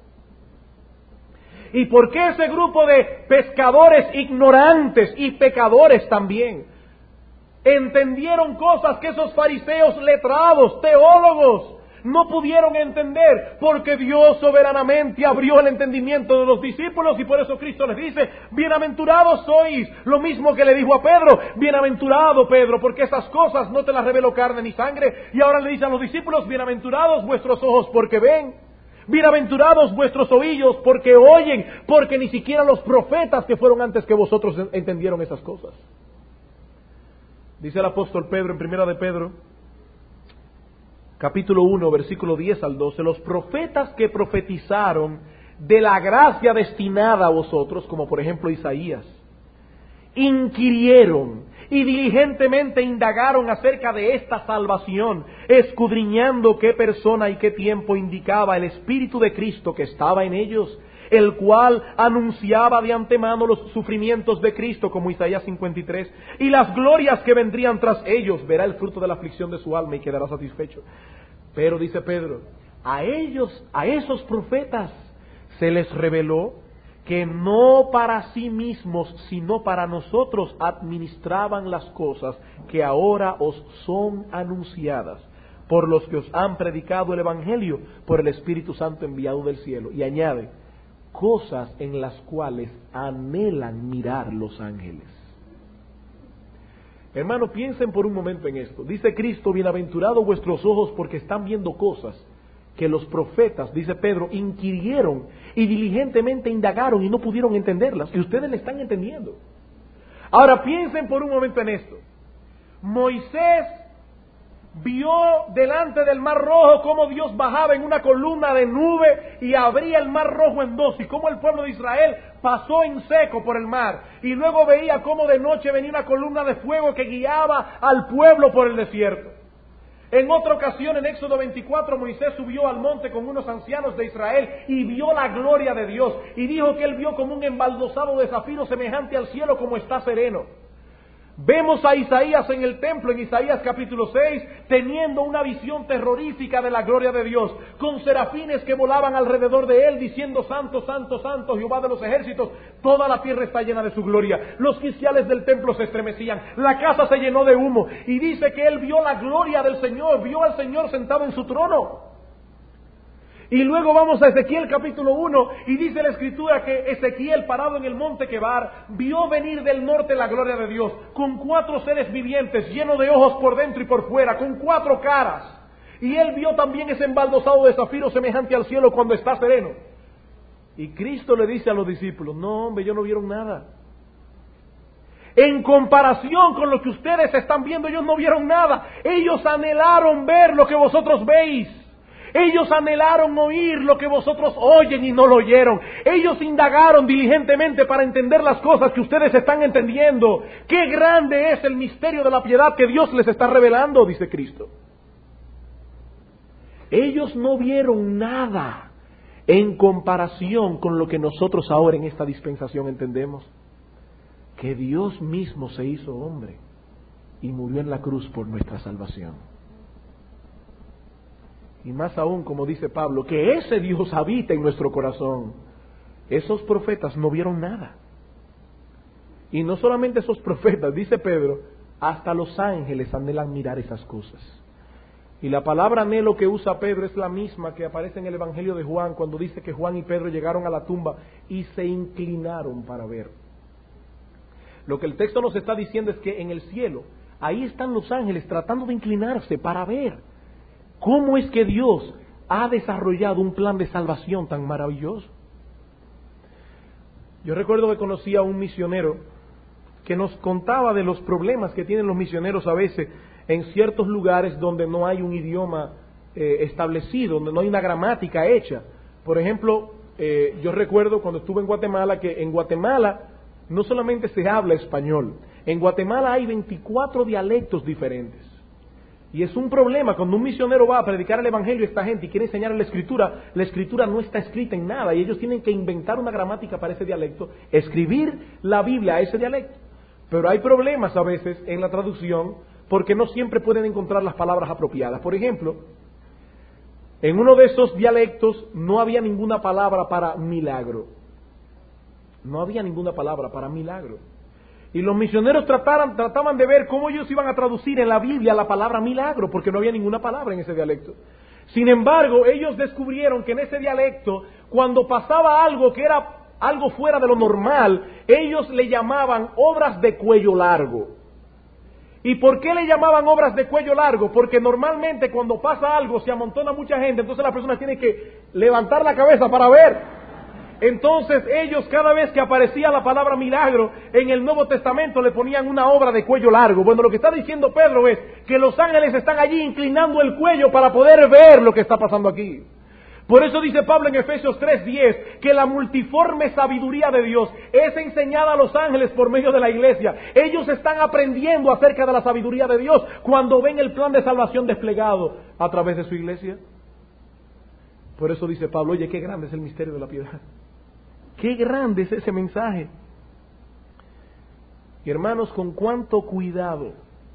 ¿Y por qué ese grupo de pescadores ignorantes y pecadores también entendieron cosas que esos fariseos letrados, teólogos, no pudieron entender? Porque Dios soberanamente abrió el entendimiento de los discípulos y por eso Cristo les dice, bienaventurados sois, lo mismo que le dijo a Pedro, bienaventurado Pedro, porque esas cosas no te las reveló carne ni sangre, y ahora le dice a los discípulos, bienaventurados vuestros ojos porque ven, bienaventurados vuestros oídos porque oyen, porque ni siquiera los profetas que fueron antes que vosotros entendieron esas cosas. Dice el apóstol Pedro en primera de Pedro, capítulo uno, versículo diez al doce, los profetas que profetizaron de la gracia destinada a vosotros, como por ejemplo Isaías, inquirieron y diligentemente indagaron acerca de esta salvación, escudriñando qué persona y qué tiempo indicaba el Espíritu de Cristo que estaba en ellos, el cual anunciaba de antemano los sufrimientos de Cristo, como Isaías cincuenta y tres, y las glorias que vendrían tras ellos. Verá el fruto de la aflicción de su alma y quedará satisfecho. Pero dice Pedro, a ellos, a esos profetas se les reveló que no para sí mismos, sino para nosotros administraban las cosas que ahora os son anunciadas por los que os han predicado el Evangelio por el Espíritu Santo enviado del cielo. Y añade, cosas en las cuales anhelan mirar los ángeles. Hermano, piensen por un momento en esto. Dice Cristo, bienaventurados vuestros ojos porque están viendo cosas que los profetas, dice Pedro, inquirieron y diligentemente indagaron y no pudieron entenderlas, y ustedes le están entendiendo. Ahora piensen por un momento en esto. Moisés vio delante del mar rojo cómo Dios bajaba en una columna de nube y abría el mar rojo en dos, y cómo el pueblo de Israel pasó en seco por el mar, y luego veía cómo de noche venía una columna de fuego que guiaba al pueblo por el desierto. En otra ocasión, en Éxodo veinticuatro, Moisés subió al monte con unos ancianos de Israel y vio la gloria de Dios, y dijo que él vio como un embaldosado de zafiro semejante al cielo como está sereno. Vemos a Isaías en el templo, en Isaías capítulo seis, teniendo una visión terrorífica de la gloria de Dios, con serafines que volaban alrededor de él, diciendo, Santo, Santo, Santo, Jehová de los ejércitos, toda la tierra está llena de su gloria. Los quiciales del templo se estremecían, la casa se llenó de humo, y dice que él vio la gloria del Señor, vio al Señor sentado en su trono. Y luego vamos a Ezequiel capítulo uno, y dice la Escritura que Ezequiel, parado en el monte Quebar, vio venir del norte la gloria de Dios, con cuatro seres vivientes, llenos de ojos por dentro y por fuera, con cuatro caras. Y él vio también ese embaldosado de zafiro semejante al cielo cuando está sereno. Y Cristo le dice a los discípulos, no hombre, ellos no vieron nada. En comparación con lo que ustedes están viendo, ellos no vieron nada. Ellos anhelaron ver lo que vosotros veis. Ellos anhelaron oír lo que vosotros oyen y no lo oyeron. Ellos indagaron diligentemente para entender las cosas que ustedes están entendiendo. ¡Qué grande es el misterio de la piedad que Dios les está revelando!, dice Cristo. Ellos no vieron nada en comparación con lo que nosotros ahora en esta dispensación entendemos. Que Dios mismo se hizo hombre y murió en la cruz por nuestra salvación. Y más aún, como dice Pablo, que ese Dios habita en nuestro corazón. Esos profetas no vieron nada. Y no solamente esos profetas, dice Pedro, hasta los ángeles anhelan mirar esas cosas. Y la palabra anhelo que usa Pedro es la misma que aparece en el Evangelio de Juan, cuando dice que Juan y Pedro llegaron a la tumba y se inclinaron para ver. Lo que el texto nos está diciendo es que en el cielo, ahí están los ángeles tratando de inclinarse para ver ¿cómo es que Dios ha desarrollado un plan de salvación tan maravilloso? Yo recuerdo que conocí a un misionero que nos contaba de los problemas que tienen los misioneros a veces en ciertos lugares donde no hay un idioma eh, establecido, donde no hay una gramática hecha. Por ejemplo, eh, yo recuerdo cuando estuve en Guatemala que en Guatemala no solamente se habla español, en Guatemala hay veinticuatro dialectos diferentes. Y es un problema cuando un misionero va a predicar el Evangelio a esta gente y quiere enseñar la Escritura. La Escritura no está escrita en nada y ellos tienen que inventar una gramática para ese dialecto, escribir la Biblia a ese dialecto. Pero hay problemas a veces en la traducción porque no siempre pueden encontrar las palabras apropiadas. Por ejemplo, en uno de esos dialectos no había ninguna palabra para milagro. No había ninguna palabra para milagro. Y los misioneros trataban, trataban de ver cómo ellos iban a traducir en la Biblia la palabra milagro, porque no había ninguna palabra en ese dialecto. Sin embargo, ellos descubrieron que en ese dialecto, cuando pasaba algo que era algo fuera de lo normal, ellos le llamaban obras de cuello largo. ¿Y por qué le llamaban obras de cuello largo? Porque normalmente cuando pasa algo se amontona mucha gente, entonces la persona tiene que levantar la cabeza para ver. Entonces ellos, cada vez que aparecía la palabra milagro en el Nuevo Testamento, le ponían una obra de cuello largo. Bueno, lo que está diciendo Pedro es que los ángeles están allí inclinando el cuello para poder ver lo que está pasando aquí. Por eso dice Pablo en Efesios tres diez que la multiforme sabiduría de Dios es enseñada a los ángeles por medio de la iglesia. Ellos están aprendiendo acerca de la sabiduría de Dios cuando ven el plan de salvación desplegado a través de su iglesia. Por eso dice Pablo, oye, qué grande es el misterio de la piedad. Qué grande es ese mensaje. Y hermanos, con cuánto cuidado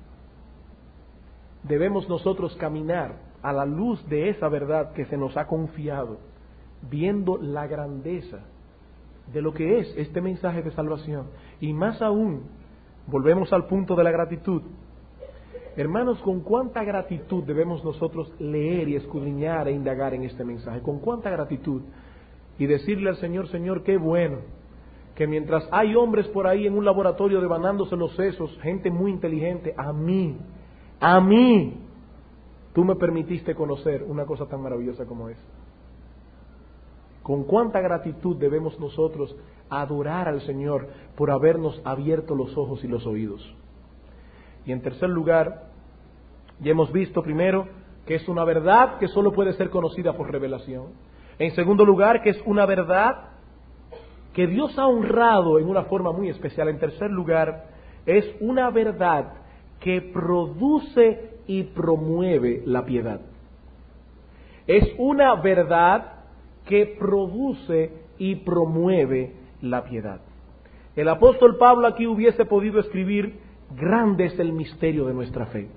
debemos nosotros caminar a la luz de esa verdad que se nos ha confiado, viendo la grandeza de lo que es este mensaje de salvación. Y más aún, volvemos al punto de la gratitud. Hermanos, con cuánta gratitud debemos nosotros leer y escudriñar e indagar en este mensaje, con cuánta gratitud, y decirle al Señor: Señor, qué bueno que mientras hay hombres por ahí en un laboratorio devanándose los sesos, gente muy inteligente, a mí, a mí, tú me permitiste conocer una cosa tan maravillosa como esa. Con cuánta gratitud debemos nosotros adorar al Señor por habernos abierto los ojos y los oídos. Y en tercer lugar, ya hemos visto primero que es una verdad que solo puede ser conocida por revelación. En segundo lugar, que es una verdad que Dios ha honrado en una forma muy especial. En tercer lugar, es una verdad que produce y promueve la piedad. Es una verdad que produce y promueve la piedad. El apóstol Pablo aquí hubiese podido escribir: grande es el misterio de nuestra fe.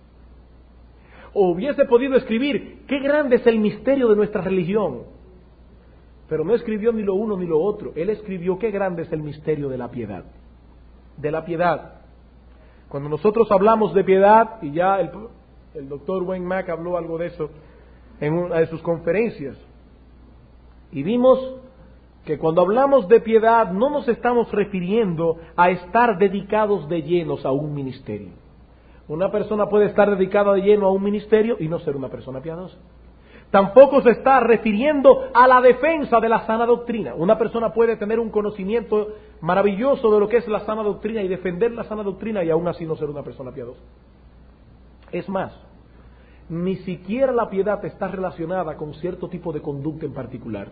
O hubiese podido escribir: qué grande es el misterio de nuestra religión. Pero no escribió ni lo uno ni lo otro. Él escribió: qué grande es el misterio de la piedad. De la piedad. Cuando nosotros hablamos de piedad, y ya el, el doctor Wayne Mack habló algo de eso en una de sus conferencias, y vimos que cuando hablamos de piedad no nos estamos refiriendo a estar dedicados de llenos a un ministerio. Una persona puede estar dedicada de lleno a un ministerio y no ser una persona piadosa. Tampoco se está refiriendo a la defensa de la sana doctrina. Una persona puede tener un conocimiento maravilloso de lo que es la sana doctrina y defender la sana doctrina y aún así no ser una persona piadosa. Es más, ni siquiera la piedad está relacionada con cierto tipo de conducta en particular.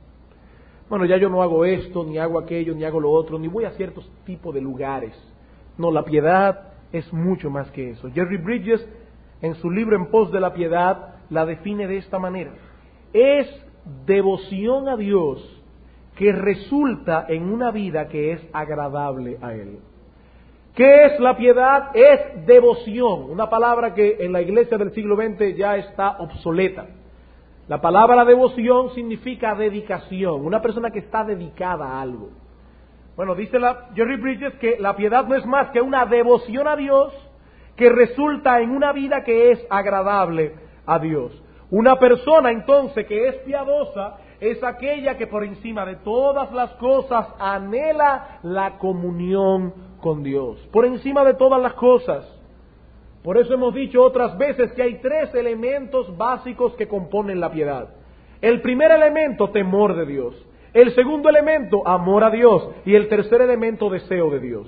Bueno, ya yo no hago esto, ni hago aquello, ni hago lo otro, ni voy a ciertos tipos de lugares. No, la piedad es mucho más que eso. Jerry Bridges, en su libro En pos de la piedad, la define de esta manera: es devoción a Dios que resulta en una vida que es agradable a Él. ¿Qué es la piedad? Es devoción, una palabra que en la iglesia del siglo veinte ya está obsoleta. La palabra devoción significa dedicación, una persona que está dedicada a algo. Bueno, dice la, Jerry Bridges que la piedad no es más que una devoción a Dios que resulta en una vida que es agradable a Dios. Una persona entonces que es piadosa es aquella que por encima de todas las cosas anhela la comunión con Dios, por encima de todas las cosas. Por eso hemos dicho otras veces que hay tres elementos básicos que componen la piedad. El primer elemento, temor de Dios. El segundo elemento, amor a Dios. Y el tercer elemento, deseo de Dios.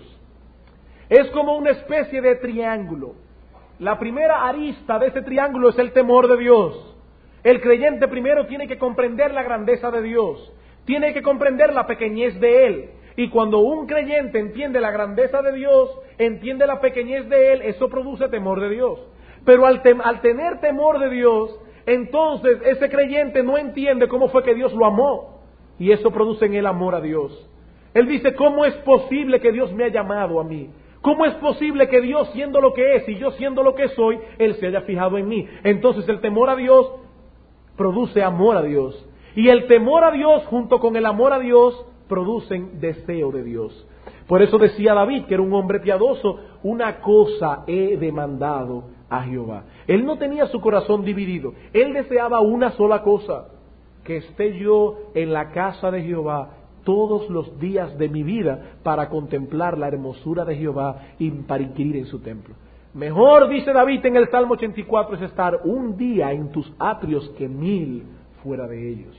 Es como una especie de triángulo. La primera arista de ese triángulo es el temor de Dios. El creyente primero tiene que comprender la grandeza de Dios. Tiene que comprender la pequeñez de Él. Y cuando un creyente entiende la grandeza de Dios, entiende la pequeñez de Él, eso produce temor de Dios. Pero al, tem- al tener temor de Dios, entonces ese creyente no entiende cómo fue que Dios lo amó. Y eso produce en él amor a Dios. Él dice: ¿cómo es posible que Dios me haya llamado a mí? ¿Cómo es posible que Dios, siendo lo que es y yo siendo lo que soy, Él se haya fijado en mí? Entonces el temor a Dios produce amor a Dios. Y el temor a Dios junto con el amor a Dios producen deseo de Dios. Por eso decía David, que era un hombre piadoso: una cosa he demandado a Jehová. Él no tenía su corazón dividido. Él deseaba una sola cosa: que esté yo en la casa de Jehová todos los días de mi vida para contemplar la hermosura de Jehová y para inquirir en su templo. Mejor, dice David en el Salmo ochenta y cuatro, es estar un día en tus atrios que mil fuera de ellos.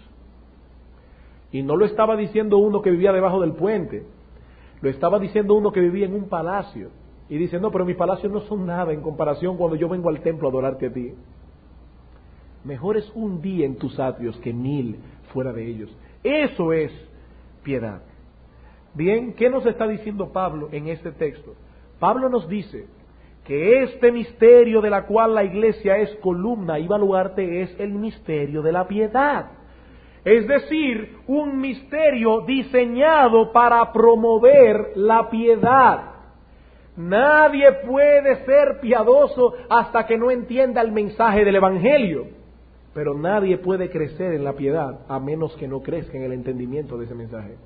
Y no lo estaba diciendo uno que vivía debajo del puente, lo estaba diciendo uno que vivía en un palacio. Y dice: no, pero mis palacios no son nada en comparación cuando yo vengo al templo a adorarte a ti. Mejor es un día en tus atrios que mil fuera de ellos. Eso es piedad. Bien, ¿qué nos está diciendo Pablo en este texto? Pablo nos dice que este misterio de la cual la iglesia es columna y baluarte es el misterio de la piedad. Es decir, un misterio diseñado para promover la piedad. Nadie puede ser piadoso hasta que no entienda el mensaje del Evangelio. Pero nadie puede crecer en la piedad a menos que no crezca en el entendimiento de ese mensaje.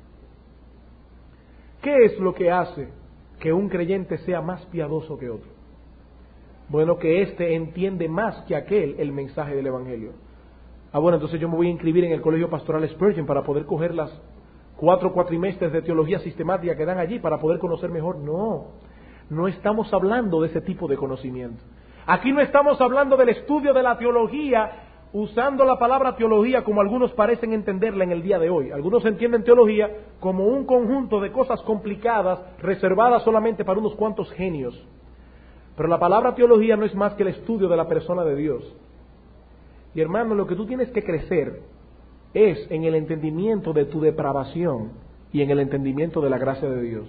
¿Qué es lo que hace que un creyente sea más piadoso que otro? Bueno, que éste entiende más que aquel el mensaje del Evangelio. Ah, bueno, entonces yo me voy a inscribir en el Colegio Pastoral Spurgeon para poder coger las cuatro cuatrimestres de teología sistemática que dan allí para poder conocer mejor. No, no estamos hablando de ese tipo de conocimiento. Aquí no estamos hablando del estudio de la teología usando la palabra teología como algunos parecen entenderla en el día de hoy. Algunos entienden teología como un conjunto de cosas complicadas reservadas solamente para unos cuantos genios. Pero la palabra teología no es más que el estudio de la persona de Dios. Y hermano, lo que tú tienes que crecer es en el entendimiento de tu depravación y en el entendimiento de la gracia de Dios.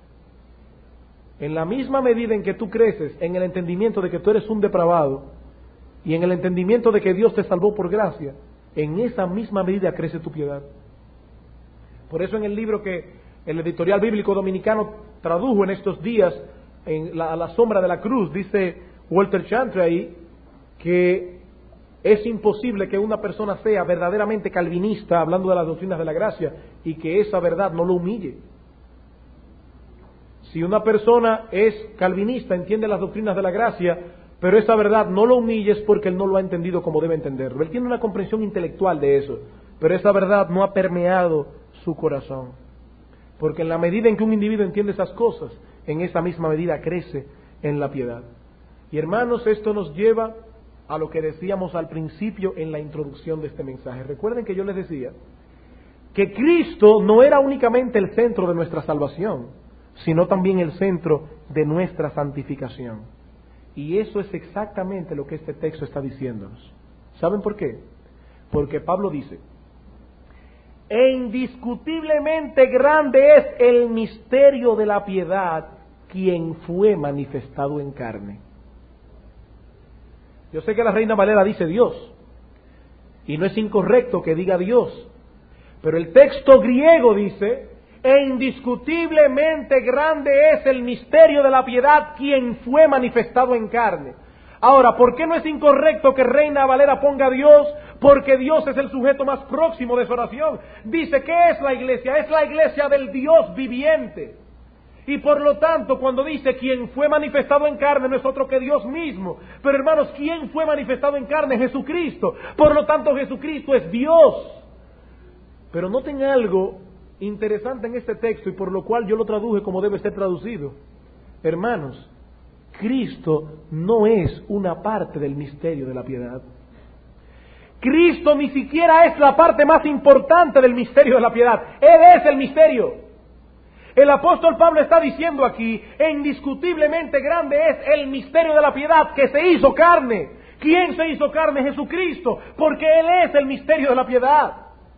En la misma medida en que tú creces en el entendimiento de que tú eres un depravado y en el entendimiento de que Dios te salvó por gracia, en esa misma medida crece tu piedad. Por eso en el libro que el editorial bíblico dominicano tradujo en estos días, en la, a la sombra de la cruz, dice Walter Chantre ahí, que es imposible que una persona sea verdaderamente calvinista, hablando de las doctrinas de la gracia, y que esa verdad no lo humille. Si una persona es calvinista, entiende las doctrinas de la gracia, pero esa verdad no lo humille, es porque él no lo ha entendido como debe entenderlo. Él tiene una comprensión intelectual de eso, pero esa verdad no ha permeado su corazón. Porque en la medida en que un individuo entiende esas cosas, en esa misma medida crece en la piedad. Y hermanos, esto nos lleva a lo que decíamos al principio en la introducción de este mensaje. Recuerden que yo les decía que Cristo no era únicamente el centro de nuestra salvación, sino también el centro de nuestra santificación. Y eso es exactamente lo que este texto está diciéndonos. ¿Saben por qué? Porque Pablo dice: e indiscutiblemente grande es el misterio de la piedad, quien fue manifestado en carne. Yo sé que la Reina Valera dice Dios, y no es incorrecto que diga Dios, pero el texto griego dice: e indiscutiblemente grande es el misterio de la piedad, quien fue manifestado en carne. Ahora, ¿por qué no es incorrecto que Reina Valera ponga Dios? Porque Dios es el sujeto más próximo de su oración. Dice, ¿qué es la iglesia? Es la iglesia del Dios viviente. Y por lo tanto, cuando dice quien fue manifestado en carne, no es otro que Dios mismo. Pero hermanos, ¿quién fue manifestado en carne? Jesucristo. Por lo tanto, Jesucristo es Dios. Pero noten algo interesante en este texto, y por lo cual yo lo traduje como debe ser traducido. Hermanos, Cristo no es una parte del misterio de la piedad. Cristo ni siquiera es la parte más importante del misterio de la piedad. Él es el misterio. El apóstol Pablo está diciendo aquí: e indiscutiblemente grande es el misterio de la piedad, que se hizo carne. ¿Quién se hizo carne? Jesucristo, porque Él es el misterio de la piedad.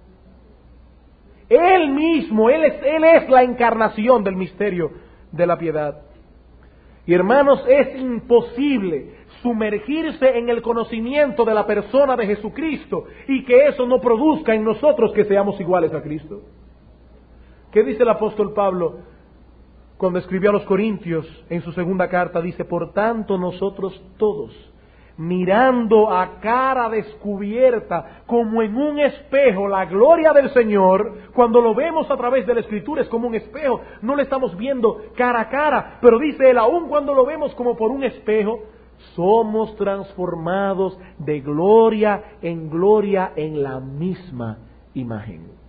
Él mismo, Él es, Él es la encarnación del misterio de la piedad. Y hermanos, es imposible sumergirse en el conocimiento de la persona de Jesucristo y que eso no produzca en nosotros que seamos iguales a Cristo. ¿Qué dice el apóstol Pablo cuando escribió a los Corintios en su segunda carta? Dice: por tanto nosotros todos, mirando a cara descubierta, como en un espejo, la gloria del Señor, cuando lo vemos a través de la Escritura es como un espejo, no lo estamos viendo cara a cara, pero dice él, aun cuando lo vemos como por un espejo, somos transformados de gloria en gloria en la misma imagen.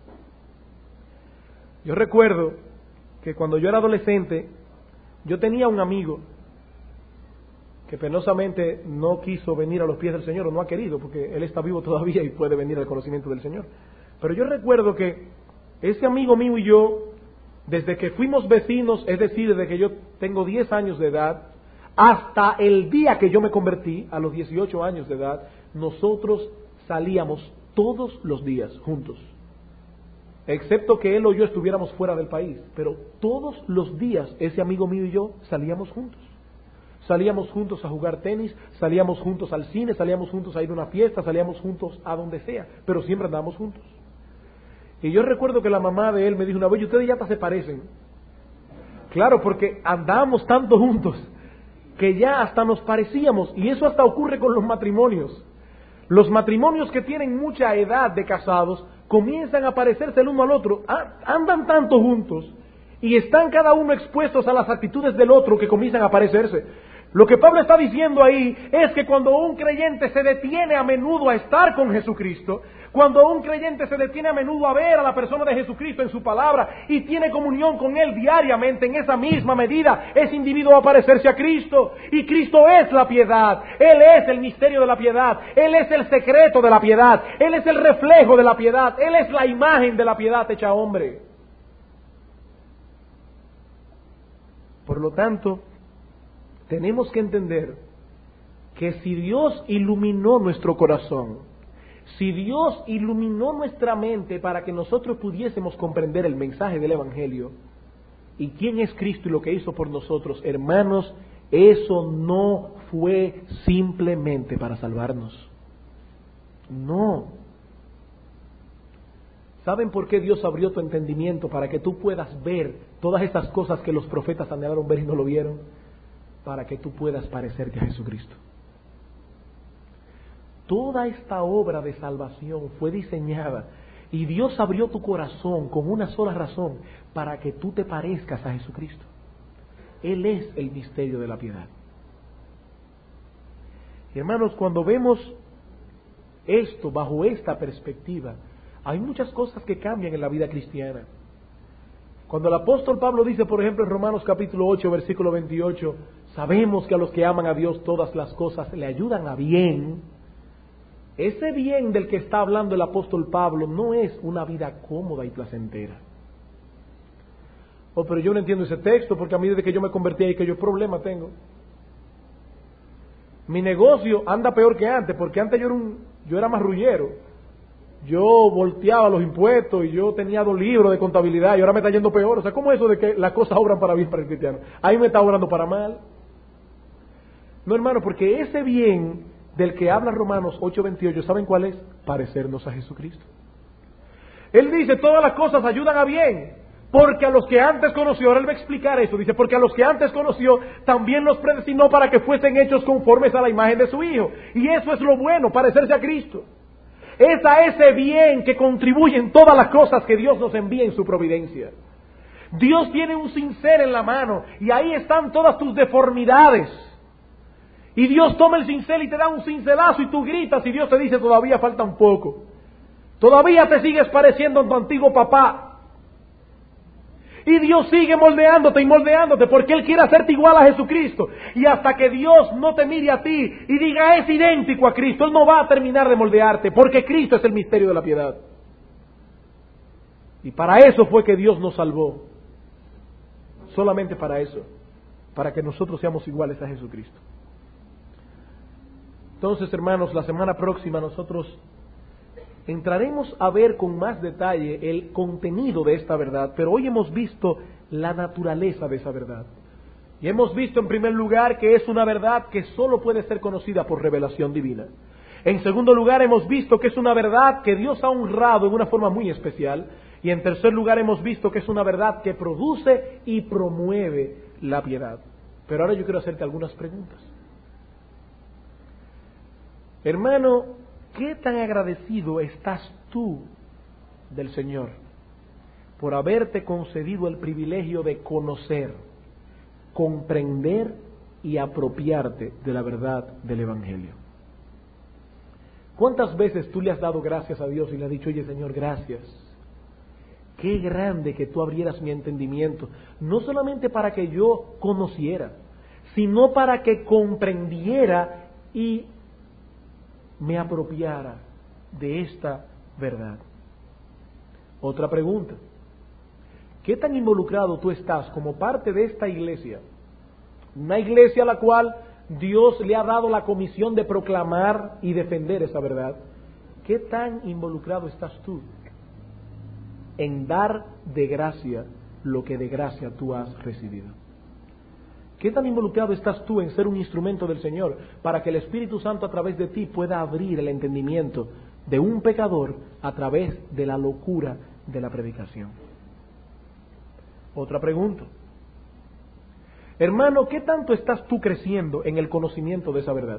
Yo recuerdo que cuando yo era adolescente, yo tenía un amigo que penosamente no quiso venir a los pies del Señor, o no ha querido, porque él está vivo todavía y puede venir al conocimiento del Señor. Pero yo recuerdo que ese amigo mío y yo, desde que fuimos vecinos, es decir, desde que yo tengo diez años de edad, hasta el día que yo me convertí, a los dieciocho años de edad, nosotros salíamos todos los días juntos. Excepto que él o yo estuviéramos fuera del país, pero todos los días ese amigo mío y yo salíamos juntos. Salíamos juntos a jugar tenis, salíamos juntos al cine, salíamos juntos a ir a una fiesta, salíamos juntos a donde sea, pero siempre andábamos juntos. Y yo recuerdo que la mamá de él me dijo una vez, ustedes ya hasta se parecen. Claro, porque andábamos tanto juntos que ya hasta nos parecíamos, y eso hasta ocurre con los matrimonios. Los matrimonios que tienen mucha edad de casados comienzan a parecerse el uno al otro, andan tanto juntos y están cada uno expuestos a las actitudes del otro que comienzan a parecerse. Lo que Pablo está diciendo ahí es que cuando un creyente se detiene a menudo a estar con Jesucristo, cuando un creyente se detiene a menudo a ver a la persona de Jesucristo en su palabra y tiene comunión con Él diariamente, en esa misma medida, ese individuo va a parecerse a Cristo. Y Cristo es la piedad, Él es el misterio de la piedad, Él es el secreto de la piedad, Él es el reflejo de la piedad, Él es la imagen de la piedad hecha hombre. Por lo tanto, tenemos que entender que si Dios iluminó nuestro corazón, si Dios iluminó nuestra mente para que nosotros pudiésemos comprender el mensaje del Evangelio y quién es Cristo y lo que hizo por nosotros, hermanos, eso no fue simplemente para salvarnos. No. ¿Saben por qué Dios abrió tu entendimiento? Para que tú puedas ver todas esas cosas que los profetas anhelaron ver y no lo vieron. Para que tú puedas parecerte a Jesucristo. Toda esta obra de salvación fue diseñada y Dios abrió tu corazón con una sola razón, para que tú te parezcas a Jesucristo. Él es el misterio de la piedad. Y hermanos, cuando vemos esto bajo esta perspectiva, hay muchas cosas que cambian en la vida cristiana. Cuando el apóstol Pablo dice, por ejemplo, en Romanos capítulo ocho, versículo veintiocho, sabemos que a los que aman a Dios todas las cosas le ayudan a bien. Ese bien del que está hablando el apóstol Pablo no es una vida cómoda y placentera. Oh, pero yo no entiendo ese texto, porque a mí desde que yo me convertí ahí que yo problema tengo. Mi negocio anda peor que antes, porque antes yo era, un, yo era marrullero. Yo volteaba los impuestos y yo tenía dos libros de contabilidad y ahora me está yendo peor. O sea, ¿cómo es eso de que las cosas obran para bien para el cristiano? Ahí me está obrando para mal. No, hermano, porque ese bien del que habla Romanos ocho veintiocho, ¿saben cuál es? Parecernos a Jesucristo. Él dice, todas las cosas ayudan a bien, porque a los que antes conoció, ahora él va a explicar eso, dice, porque a los que antes conoció, también los predestinó para que fuesen hechos conformes a la imagen de su Hijo. Y eso es lo bueno, parecerse a Cristo. Es a ese bien que contribuyen todas las cosas que Dios nos envía en su providencia. Dios tiene un cincel en la mano y ahí están todas tus deformidades. Y Dios toma el cincel y te da un cincelazo y tú gritas y Dios te dice, todavía falta un poco. Todavía te sigues pareciendo a tu antiguo papá. Y Dios sigue moldeándote y moldeándote porque Él quiere hacerte igual a Jesucristo. Y hasta que Dios no te mire a ti y diga es idéntico a Cristo, Él no va a terminar de moldearte porque Cristo es el misterio de la piedad. Y para eso fue que Dios nos salvó. Solamente para eso. Para que nosotros seamos iguales a Jesucristo. Entonces, hermanos, la semana próxima nosotros entraremos a ver con más detalle el contenido de esta verdad, pero hoy hemos visto la naturaleza de esa verdad. Y hemos visto en primer lugar que es una verdad que solo puede ser conocida por revelación divina. En segundo lugar hemos visto que es una verdad que Dios ha honrado en una forma muy especial. Y en tercer lugar hemos visto que es una verdad que produce y promueve la piedad. Pero ahora yo quiero hacerte algunas preguntas. Hermano, ¿qué tan agradecido estás tú del Señor por haberte concedido el privilegio de conocer, comprender y apropiarte de la verdad del Evangelio? ¿Cuántas veces tú le has dado gracias a Dios y le has dicho, oye Señor, gracias? Qué grande que tú abrieras mi entendimiento, no solamente para que yo conociera, sino para que comprendiera y me apropiara de esta verdad. Otra pregunta. ¿Qué tan involucrado tú estás como parte de esta iglesia? Una iglesia a la cual Dios le ha dado la comisión de proclamar y defender esa verdad. ¿Qué tan involucrado estás tú en dar de gracia lo que de gracia tú has recibido? ¿Qué tan involucrado estás tú en ser un instrumento del Señor para que el Espíritu Santo a través de ti pueda abrir el entendimiento de un pecador a través de la locura de la predicación? Otra pregunta. Hermano, ¿qué tanto estás tú creciendo en el conocimiento de esa verdad?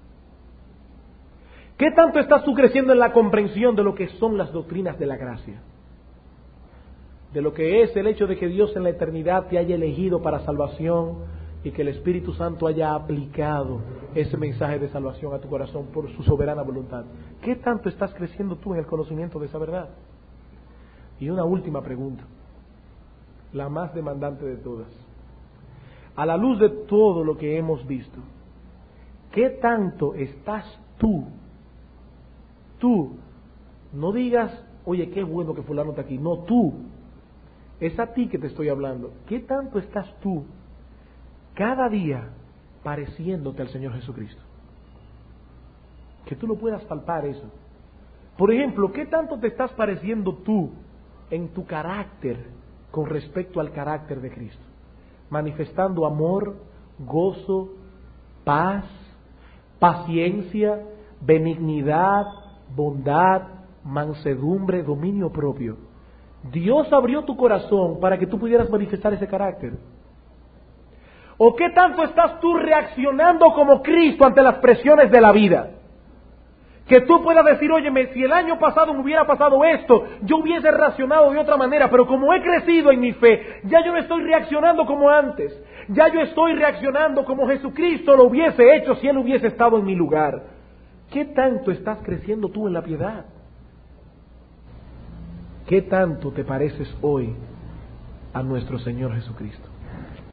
¿Qué tanto estás tú creciendo en la comprensión de lo que son las doctrinas de la gracia? De lo que es el hecho de que Dios en la eternidad te haya elegido para salvación y que el Espíritu Santo haya aplicado ese mensaje de salvación a tu corazón por su soberana voluntad. ¿Qué tanto estás creciendo tú en el conocimiento de esa verdad? Y una última pregunta, la más demandante de todas. A la luz de todo lo que hemos visto, ¿qué tanto estás tú? Tú, no digas, oye, qué bueno que fulano está aquí. No, tú. Es a ti que te estoy hablando. ¿Qué tanto estás tú cada día pareciéndote al Señor Jesucristo? Que tú lo puedas palpar eso. Por ejemplo, ¿qué tanto te estás pareciendo tú en tu carácter con respecto al carácter de Cristo? Manifestando amor, gozo, paz, paciencia, benignidad, bondad, mansedumbre, dominio propio. Dios abrió tu corazón para que tú pudieras manifestar ese carácter. ¿O qué tanto estás tú reaccionando como Cristo ante las presiones de la vida? Que tú puedas decir, óyeme, si el año pasado me hubiera pasado esto, yo hubiese reaccionado de otra manera, pero como he crecido en mi fe, ya yo no estoy reaccionando como antes. Ya yo estoy reaccionando como Jesucristo lo hubiese hecho si Él hubiese estado en mi lugar. ¿Qué tanto estás creciendo tú en la piedad? ¿Qué tanto te pareces hoy a nuestro Señor Jesucristo?